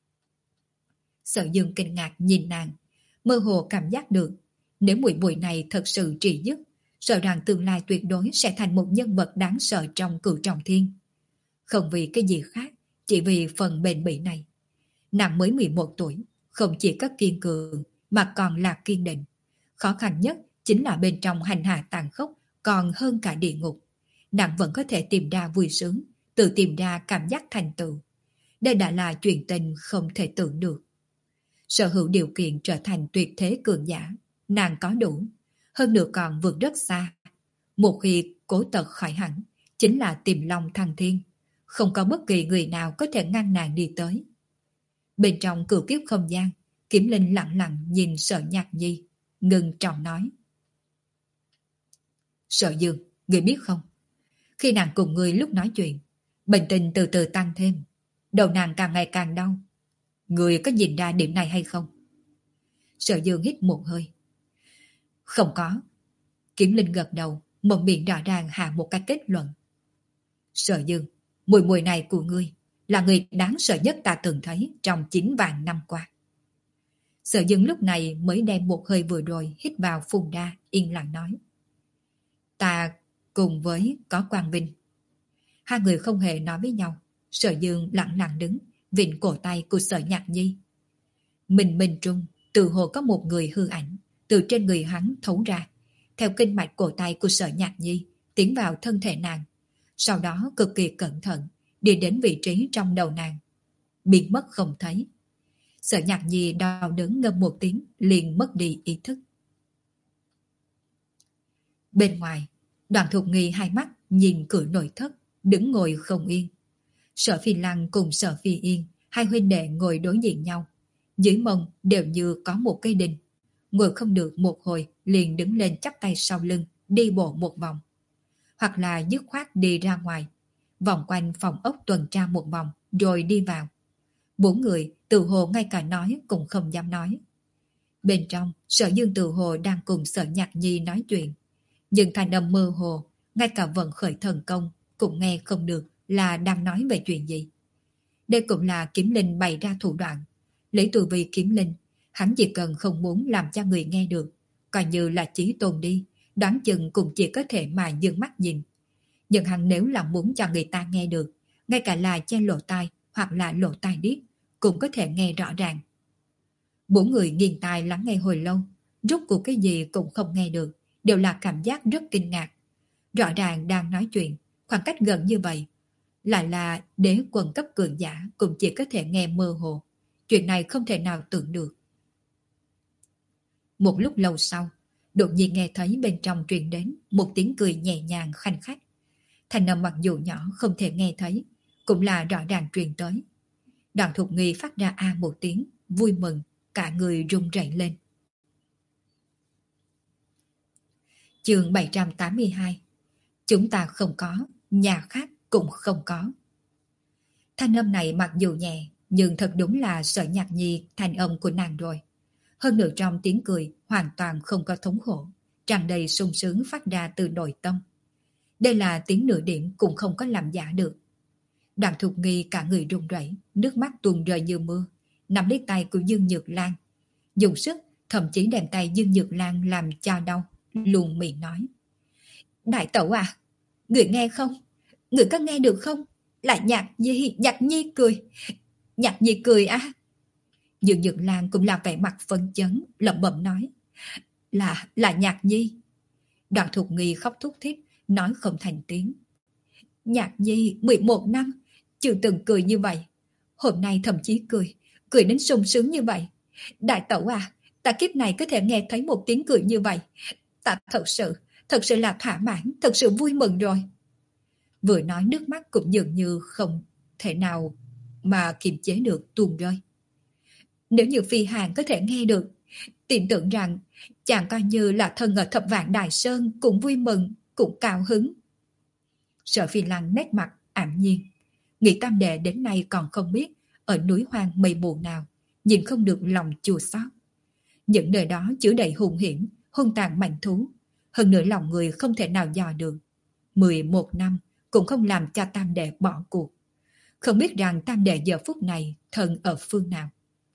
Sở Dương kinh ngạc nhìn nàng, mơ hồ cảm giác được, nếu muội muội này thật sự trị dứt, sợ rằng tương lai tuyệt đối sẽ thành một nhân vật đáng sợ trong cửu trọng thiên. Không vì cái gì khác, chỉ vì phần bền bỉ này. Nàng mới mười một tuổi, không chỉ có kiên cường mà còn là kiên định. Khó khăn nhất chính là bên trong hành hạ tàn khốc còn hơn cả địa ngục. Nàng vẫn có thể tìm ra vui sướng, tự tìm ra cảm giác thành tựu. Đây đã là chuyện tình không thể tưởng được. Sở hữu điều kiện trở thành tuyệt thế cường giả, nàng có đủ, hơn nữa còn vượt rất xa. Một khi cố tật khỏi hẳn, chính là tìm lòng thăng thiên. Không có bất kỳ người nào có thể ngăn nàng đi tới. Bên trong cửu kiếp không gian, Kiếm Linh lặng lặng nhìn Sở Nhạc Nhi, ngừng trọng nói. Sở Dương, người biết không? Khi nàng cùng người lúc nói chuyện, bệnh tình từ từ tăng thêm, đầu nàng càng ngày càng đau. Người có nhìn ra điểm này hay không? Sở Dương hít một hơi. Không có. Kiếm Linh gật đầu, một miệng rõ ràng hạ một cái kết luận. Sở Dương, mùi mùi này của ngươi là người đáng sợ nhất ta từng thấy trong chín vạn năm qua. Sở Dương lúc này mới đem một hơi vừa rồi hít vào phun ra, yên lặng nói. Ta cùng với có Quang Vinh. Hai người không hề nói với nhau. Sở Dương lặng lặng đứng, vịn cổ tay của Sở Nhạc Nhi. Mình mình trung, tự hồ có một người hư ảnh, từ trên người hắn thấu ra, theo kinh mạch cổ tay của Sở Nhạc Nhi, tiến vào thân thể nàng. Sau đó cực kỳ cẩn thận, đi đến vị trí trong đầu nàng. Biến mất không thấy. Sở Nhạc Nhi đau đớn ngâm một tiếng, liền mất đi ý thức. Bên ngoài, Đoàn Thục Nghi hai mắt nhìn cửa nội thất, đứng ngồi không yên. Sở Phi Lăng cùng Sở Phi Yên, hai huynh đệ ngồi đối diện nhau. Dưới mông đều như có một cây đinh. Ngồi không được một hồi, liền đứng lên chắp tay sau lưng, đi bộ một vòng. Hoặc là dứt khoát đi ra ngoài, vòng quanh phòng ốc tuần tra một vòng, rồi đi vào. Bốn người tự hồ ngay cả nói cũng không dám nói. Bên trong, Sở Dương tự hồ đang cùng Sở Nhạc Nhi nói chuyện. Nhưng thanh âm mơ hồ, ngay cả vận khởi thần công cũng nghe không được là đang nói về chuyện gì. Đây cũng là Kiếm Linh bày ra thủ đoạn. Lấy từ vì Kiếm Linh, hắn chỉ cần không muốn làm cho người nghe được, coi như là Chí Tôn đi, đoán chừng cũng chỉ có thể mà dương mắt nhìn. Nhưng hắn nếu là muốn cho người ta nghe được, ngay cả là che lỗ tai hoặc là lỗ tai điếc, cũng có thể nghe rõ ràng. Bốn người nghiêng tai lắng nghe hồi lâu, rốt cuộc cái gì cũng không nghe được, đều là cảm giác rất kinh ngạc. Rõ ràng đang nói chuyện, khoảng cách gần như vậy, lại là đế quân cấp cường giả cũng chỉ có thể nghe mơ hồ. Chuyện này không thể nào tưởng được. Một lúc lâu sau, đột nhiên nghe thấy bên trong truyền đến một tiếng cười nhẹ nhàng khanh khách. Thanh âm mặc dù nhỏ không thể nghe thấy, cũng là rõ ràng truyền tới. Đoàn Thục Nghi phát ra a một tiếng, vui mừng, cả người run rẩy lên. Chương bảy trăm tám mươi hai. Chúng ta không có, nhà khác cũng không có. Thanh âm này mặc dù nhẹ, nhưng thật đúng là Sở Nhạc Nhi thanh âm của nàng rồi. Hơn nữa trong tiếng cười hoàn toàn không có thống khổ, tràn đầy sung sướng phát ra từ nội tâm. Đây là tiếng nửa điểm cũng không có làm giả được. Đoàn Thục Nghi cả người run rẩy, nước mắt tuôn rơi như mưa, nắm lấy tay của Dương Nhược Lan, dùng sức, thậm chí đem tay Dương Nhược Lan làm cho đau, luôn miệng nói: Đại tẩu à, người nghe không? Người có nghe được không? Là Nhạc Nhi, Nhạc Nhi cười, Nhạc Nhi cười à. Dương Nhược Lan cũng là vẻ mặt phấn chấn, lẩm bẩm nói: Là, là Nhạc Nhi. Đoàn Thục Nghi khóc thút thít, nói không thành tiếng. Nhạc Nhi mười một năm, chưa từng cười như vậy. Hôm nay thậm chí cười, cười đến sung sướng như vậy. Đại tẩu à, ta kiếp này có thể nghe thấy một tiếng cười như vậy. Ta thật sự, thật sự là thỏa mãn, thật sự vui mừng rồi. Vừa nói nước mắt cũng dường như không thể nào mà kiềm chế được tuôn rơi. Nếu như Phi Hàn có thể nghe được, tin tưởng rằng chàng coi như là thân ở Thập Vạn Đại Sơn cũng vui mừng, cũng cao hứng. Sở Phi Lăng nét mặt ảm nhiên, nghĩ tam đệ đến nay còn không biết ở núi hoang mây mù nào, nhìn không được lòng chua xót. Những đời đó chứa đầy hung hiểm, hung tàn mạnh thú, hơn nữa lòng người không thể nào dò được. Mười một năm cũng không làm cho tam đệ bỏ cuộc. Không biết rằng tam đệ giờ phút này thân ở phương nào.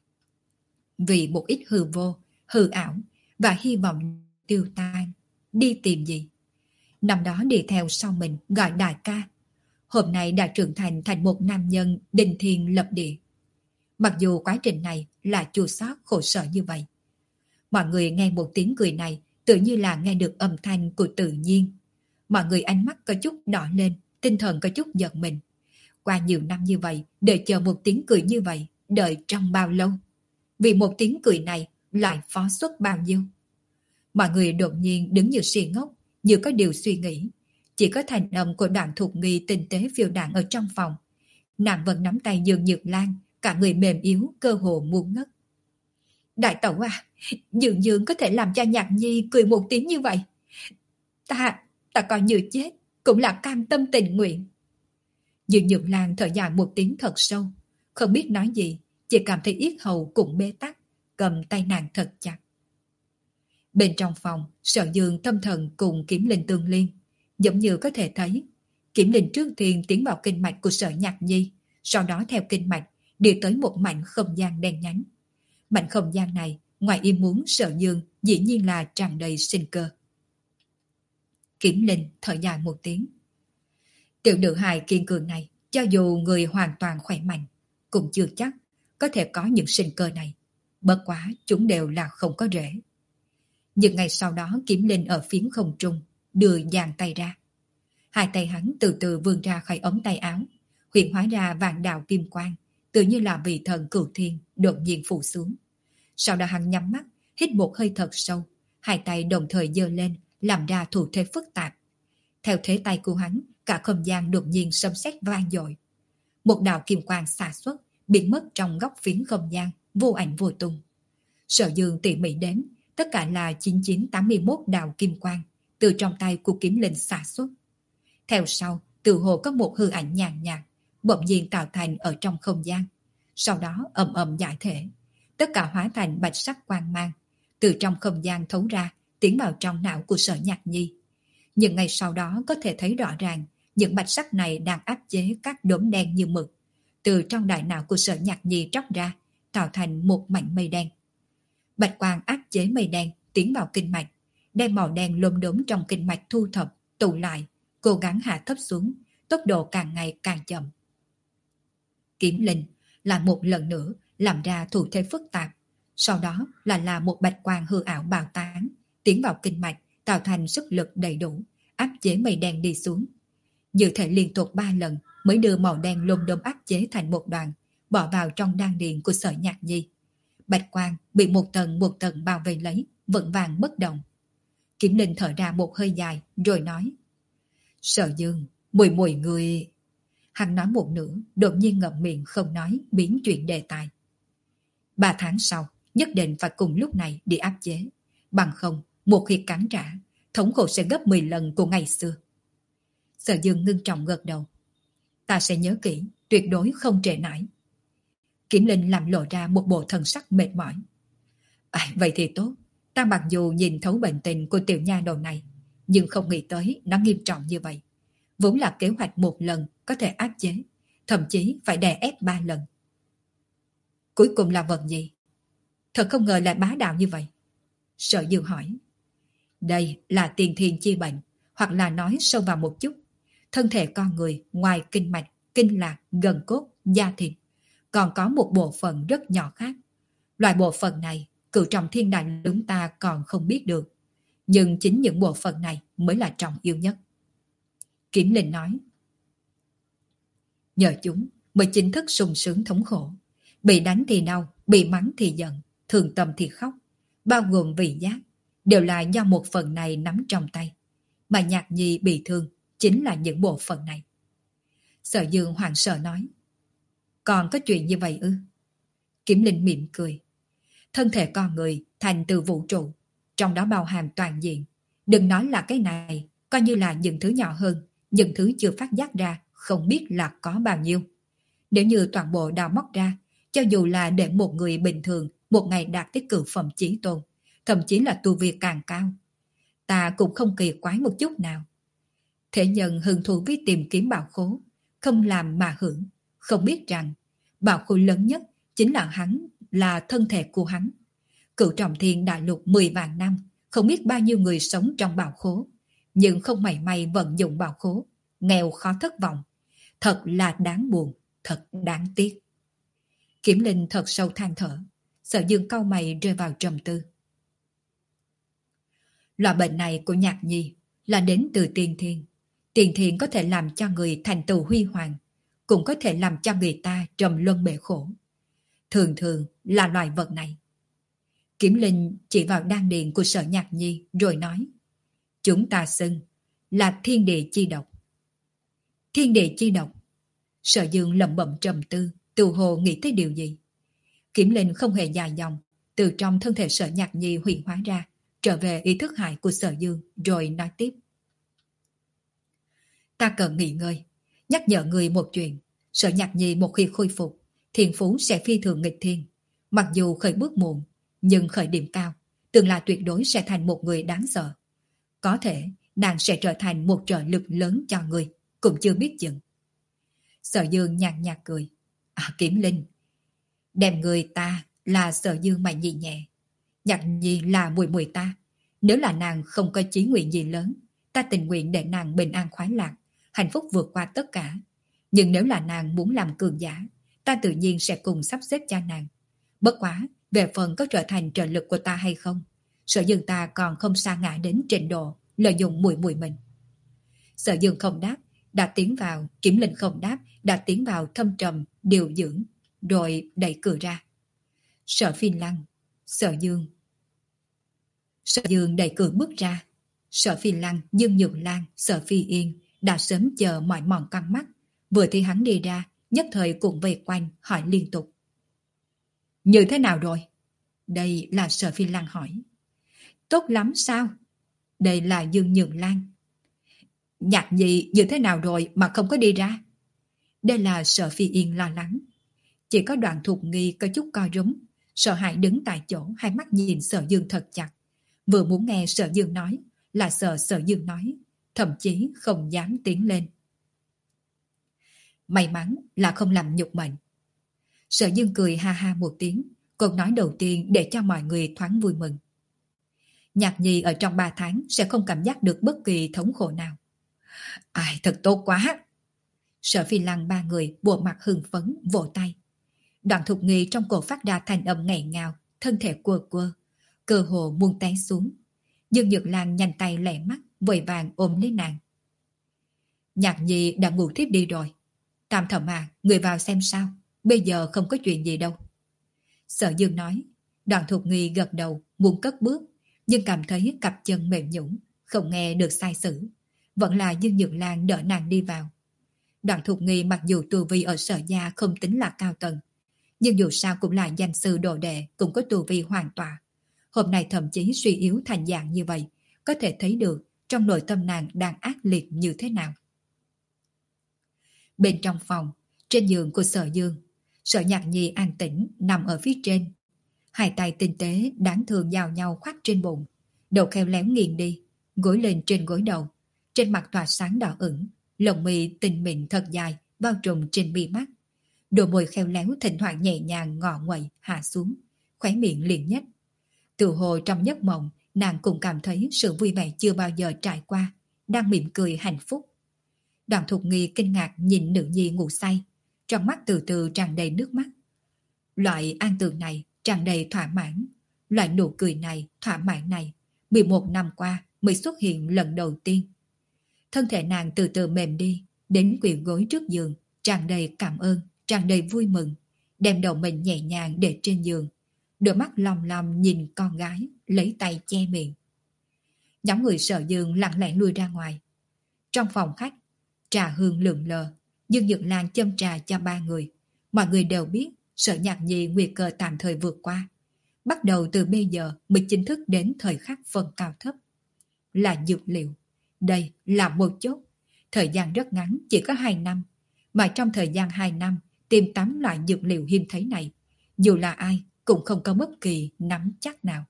Vì một ít hư vô, hư ảo và hy vọng tiêu tan, đi tìm gì? Năm đó đi theo sau mình gọi đại ca, hôm nay đã trưởng thành thành một nam nhân đình thiên lập địa. Mặc dù quá trình này là chua xót khổ sở như vậy. Mọi người nghe một tiếng cười này tự như là nghe được âm thanh của tự nhiên. Mọi người ánh mắt có chút đỏ lên, tinh thần có chút giật mình. Qua nhiều năm như vậy, đợi chờ một tiếng cười như vậy, đợi trong bao lâu? Vì một tiếng cười này lại phó xuất bao nhiêu? Mọi người đột nhiên đứng như si ngốc, như có điều suy nghĩ. Chỉ có thành âm của Đoạn Thục Nghi tinh tế phiêu đạn ở trong phòng. Nàng vẫn nắm tay Dương Nhược Lan, cả người mềm yếu, cơ hồ muốn ngất. Đại tẩu à, dường dường có thể làm cho Nhạc Nhi cười một tiếng như vậy. Ta, ta coi như chết, cũng là cam tâm tình nguyện. Dương Nhược Lan thở dài một tiếng thật sâu, không biết nói gì, chỉ cảm thấy yết hầu cũng bế tắc, cầm tay nàng thật chặt. Bên trong phòng, Sở Dương tâm thần cùng Kiếm Linh tương liên, giống như có thể thấy, Kiếm Linh trước tiên tiến vào kinh mạch của Sở Nhạc Nhi, sau đó theo kinh mạch đi tới một mảnh không gian đen nhánh. Mảnh không gian này, ngoài ý muốn Sở Dương dĩ nhiên là tràn đầy sinh cơ. Kiếm Linh thở dài một tiếng. Tiểu nữ hài kiên cường này, cho dù người hoàn toàn khỏe mạnh, cũng chưa chắc có thể có những sinh cơ này. Bất quá chúng đều là không có rễ. Nhưng ngày sau đó Kiếm Linh ở phiến không trung đưa dàn tay ra. Hai tay hắn từ từ vươn ra khỏi ống tay áo, hiện hóa ra vạn đạo kim quang, tự như là vị thần cửu thiên đột nhiên phủ xuống. Sau đó hắn nhắm mắt, hít một hơi thật sâu, hai tay đồng thời giơ lên, làm ra thủ thế phức tạp. Theo thế tay của hắn, cả không gian đột nhiên sấm sét vang dội. Một đạo kim quang xạ xuất, biến mất trong góc phiến không gian, vô ảnh vô tung. Sở Dương tỉ mỉ đếm, tất cả là chín chín tám mươi mốt đạo kim quang từ trong tay của Kiếm Linh xạ xuất. Theo sau, tự hồ có một hư ảnh nhàn nhạt, bỗng nhiên tạo thành ở trong không gian. Sau đó ầm ầm giải thể, tất cả hóa thành bạch sắc quang mang, từ trong không gian thấu ra, tiến vào trong não của Sở Nhạc Nhi. Nhưng ngày sau đó có thể thấy rõ ràng, những bạch sắc này đang áp chế các đốm đen như mực, từ trong đại não của Sở Nhạc Nhi tróc ra, tạo thành một mảnh mây đen. Bạch quang áp chế mây đen tiến vào kinh mạch, đem màu đen lốm đốm trong kinh mạch thu thập, tụ lại, cố gắng hạ thấp xuống, tốc độ càng ngày càng chậm. Kiếm Linh lại một lần nữa làm ra thủ thế phức tạp, sau đó là là một bạch quang hư ảo bào tán, tiến vào kinh mạch, tạo thành sức lực đầy đủ, áp chế mây đen đi xuống. Như thể liên tục ba lần mới đưa màu đen lông đom áp chế thành một đoàn, bỏ vào trong đan điền của Sở Nhạc Nhi. Bạch quang bị một tầng một tầng bao vây lấy, vững vàng bất động. Kiếm Linh thở ra một hơi dài rồi nói: Sở Dương, mùi mùi người... Hắn nói một nửa, đột nhiên ngậm miệng không nói, biến chuyện đề tài. Ba tháng sau, nhất định phải cùng lúc này đi áp chế. Bằng không, một khi cắn trả, thống khổ sẽ gấp mười lần của ngày xưa. Sở Dương ngưng trọng gật đầu. Ta sẽ nhớ kỹ, tuyệt đối không trễ nải. Kiếm Linh làm lộ ra một bộ thần sắc mệt mỏi. À, vậy thì tốt. Ta mặc dù nhìn thấu bệnh tình của tiểu nha đầu này, nhưng không nghĩ tới nó nghiêm trọng như vậy. Vốn là kế hoạch một lần có thể áp chế, thậm chí phải đè ép ba lần. Cuối cùng là vật gì? Thật không ngờ lại bá đạo như vậy. Sở Dương hỏi. Đây là tiền thiên chi bệnh, hoặc là nói sâu vào một chút. Thân thể con người ngoài kinh mạch, kinh lạc, gần cốt, da thịt, còn có một bộ phận rất nhỏ khác. Loại bộ phận này, cựu trọng thiên đại chúng ta còn không biết được. Nhưng chính những bộ phận này mới là trọng yêu nhất. Kiếm Linh nói. Nhờ chúng mới chính thức sung sướng thống khổ. Bị đánh thì đau, bị mắng thì giận, thường tâm thì khóc, bao gồm vị giác, đều là do một phần này nắm trong tay. Mà Nhạc Nhi bị thương chính là những bộ phận này. Sở Dương hoảng sợ nói. Còn có chuyện như vậy ư? Kiếm Linh mỉm cười. Thân thể con người thành từ vũ trụ, trong đó bao hàm toàn diện. Đừng nói là cái này, coi như là những thứ nhỏ hơn, những thứ chưa phát giác ra, không biết là có bao nhiêu. Nếu như toàn bộ đào móc ra, cho dù là để một người bình thường một ngày đạt tới cửu phẩm chí tôn, thậm chí là tu vi càng cao, ta cũng không kỳ quái một chút nào. Thế nhân hứng thú với tìm kiếm bảo khố, không làm mà hưởng, không biết rằng bảo khố lớn nhất chính là hắn, là thân thể của hắn. Cửu trọng thiên đại lục mười vạn năm, không biết bao nhiêu người sống trong bảo khố, nhưng không mảy may vận dụng bảo khố, nghèo khó thất vọng. Thật là đáng buồn, thật đáng tiếc. Kiếm Linh thật sâu than thở. Sở Dương cau mày rơi vào trầm tư. Loại bệnh này của Nhạc Nhi là đến từ tiền thiên. Tiền thiên có thể làm cho người thành tựu huy hoàng, cũng có thể làm cho người ta trầm luân bể khổ. Thường thường là loài vật này. Kiếm Linh chỉ vào đan điền của Sở Nhạc Nhi rồi nói. Chúng ta xưng là thiên địa chi độc. Thiên địa chi độc. Sở Dương lẩm bẩm trầm tư, tự hồ nghĩ tới điều gì. Kiếm Linh không hề dài dòng, từ trong thân thể Sở Nhạc Nhi huyền hóa ra, trở về ý thức hại của Sở Dương, rồi nói tiếp. Ta cần nghỉ ngơi, nhắc nhở người một chuyện. Sở Nhạc Nhi một khi khôi phục, thiên phú sẽ phi thường nghịch thiên. Mặc dù khởi bước muộn, nhưng khởi điểm cao, tương lai tuyệt đối sẽ thành một người đáng sợ. Có thể nàng sẽ trở thành một trợ lực lớn cho người, cũng chưa biết chừng. Sở Dương nhàn nhạt cười. À, Kiếm Linh, đem người ta là Sở Dương mà nhị nhẹ. Nhạc Nhi là mùi mùi ta. Nếu là nàng không có chí nguyện gì lớn, ta tình nguyện để nàng bình an khoái lạc, hạnh phúc vượt qua tất cả. Nhưng nếu là nàng muốn làm cường giả, ta tự nhiên sẽ cùng sắp xếp cho nàng. Bất quá, về phần có trở thành trợ lực của ta hay không, Sở Dương ta còn không sa ngã đến trình độ lợi dụng mùi mùi mình. Sở Dương không đáp, đã tiến vào, Kiếm Linh không đáp, đã tiến vào thâm trầm, điều dưỡng, rồi đẩy cửa ra. Sở Phi Lăng, Sở Dương. Sở Dương đẩy cửa bước ra. Sở Phi Lăng, Dương Nhược Lan, Sở Phi Yên đã sớm chờ mỏi mòn căng mắt. Vừa thì hắn đi ra, nhất thời cũng vây quanh, hỏi liên tục. Như thế nào rồi? Đây là Sở Phi Lăng hỏi. Tốt lắm sao? Đây là Dương Nhược Lan. Nhạc Nhi như thế nào rồi mà không có đi ra? Đây là Sở Phi Yên lo lắng. Chỉ có Đoạn Thục Nghi có chút co rúm, sợ hãi đứng tại chỗ, hai mắt nhìn Sở Dương thật chặt. Vừa muốn nghe Sở Dương nói, là sợ Sở Dương nói, thậm chí không dám tiến lên. May mắn là không làm nhục mệnh. Sở Dương cười ha ha một tiếng, câu nói đầu tiên để cho mọi người thoáng vui mừng. Nhạc Nhi ở trong ba tháng sẽ không cảm giác được bất kỳ thống khổ nào. Ai, thật tốt quá! Sở Phi Lăng ba người bộ mặt hưng phấn, vỗ tay. Đoạn Thục Nghi trong cổ phát ra thanh âm nghẹn ngào, thân thể quơ quơ, cơ hồ muốn té xuống. Dương Nhược Lan nhanh tay lẹ mắt, vội vàng ôm lấy nàng. Nhạc Nhi đã ngủ thiếp đi rồi. Tam Thẩm à, người vào xem sao, bây giờ không có chuyện gì đâu. Sở Dương nói. Đoạn Thục Nghi gật đầu, muốn cất bước, nhưng cảm thấy cặp chân mềm nhũn, không nghe được sai sử. Vẫn là Dương Nhược Lan đỡ nàng đi vào. Đoạn Thục Nghi mặc dù tu vi ở Sở gia không tính là cao tầng, nhưng dù sao cũng là danh sư đồ đệ, cũng có tu vi hoàn tọa. Hôm nay thậm chí suy yếu thành dạng như vậy, có thể thấy được trong nội tâm nàng đang ác liệt như thế nào. Bên trong phòng, trên giường của Sở Dương, Sở Nhạc Nhi an tĩnh nằm ở phía trên. Hai tay tinh tế đáng thương giao nhau khoác trên bụng, đầu khéo léo nghiêng đi, gối lên trên gối đầu, trên mặt tỏa sáng đỏ ửng, lồng mi tinh mịn thật dài bao trùm trên mi mắt. Đôi môi khéo léo thỉnh thoảng nhẹ nhàng ngọ nguậy hạ xuống, khóe miệng liền nhếch. Từ hồ trong giấc mộng, nàng cũng cảm thấy sự vui vẻ chưa bao giờ trải qua, đang mỉm cười hạnh phúc. Đoạn Thục Nghi kinh ngạc nhìn nữ nhi ngủ say, trong mắt từ từ tràn đầy nước mắt. Loại an tường này tràn đầy thỏa mãn, loại nụ cười này, thỏa mãn này, mười một năm qua mới xuất hiện lần đầu tiên. Thân thể nàng từ từ mềm đi, đến quỳ gối trước giường, tràn đầy cảm ơn, tràn đầy vui mừng, đem đầu mình nhẹ nhàng để trên giường, đôi mắt lòng lòng nhìn con gái, lấy tay che miệng. Nhóm người Sở Dương lặng lẽ lui ra ngoài. Trong phòng khách, trà hương lượn lờ, Dương Nhược Lan châm trà cho ba người. Mọi người đều biết Sở Nhạc Nhi nguy cơ tạm thời vượt qua. Bắt đầu từ bây giờ mới chính thức đến thời khắc phân cao thấp. Là dược liệu. Đây là một chốt. Thời gian rất ngắn, chỉ có hai năm. Mà trong thời gian hai năm, tìm tám loại dược liệu hiếm thấy này, dù là ai cũng không có bất kỳ nắm chắc nào.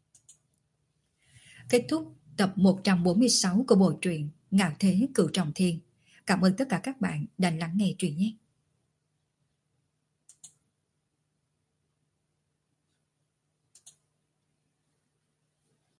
Kết thúc tập một trăm bốn mươi sáu của bộ truyện Ngạo Thế Cửu Trọng Thiên. Cảm ơn tất cả các bạn đã lắng nghe truyện nhé.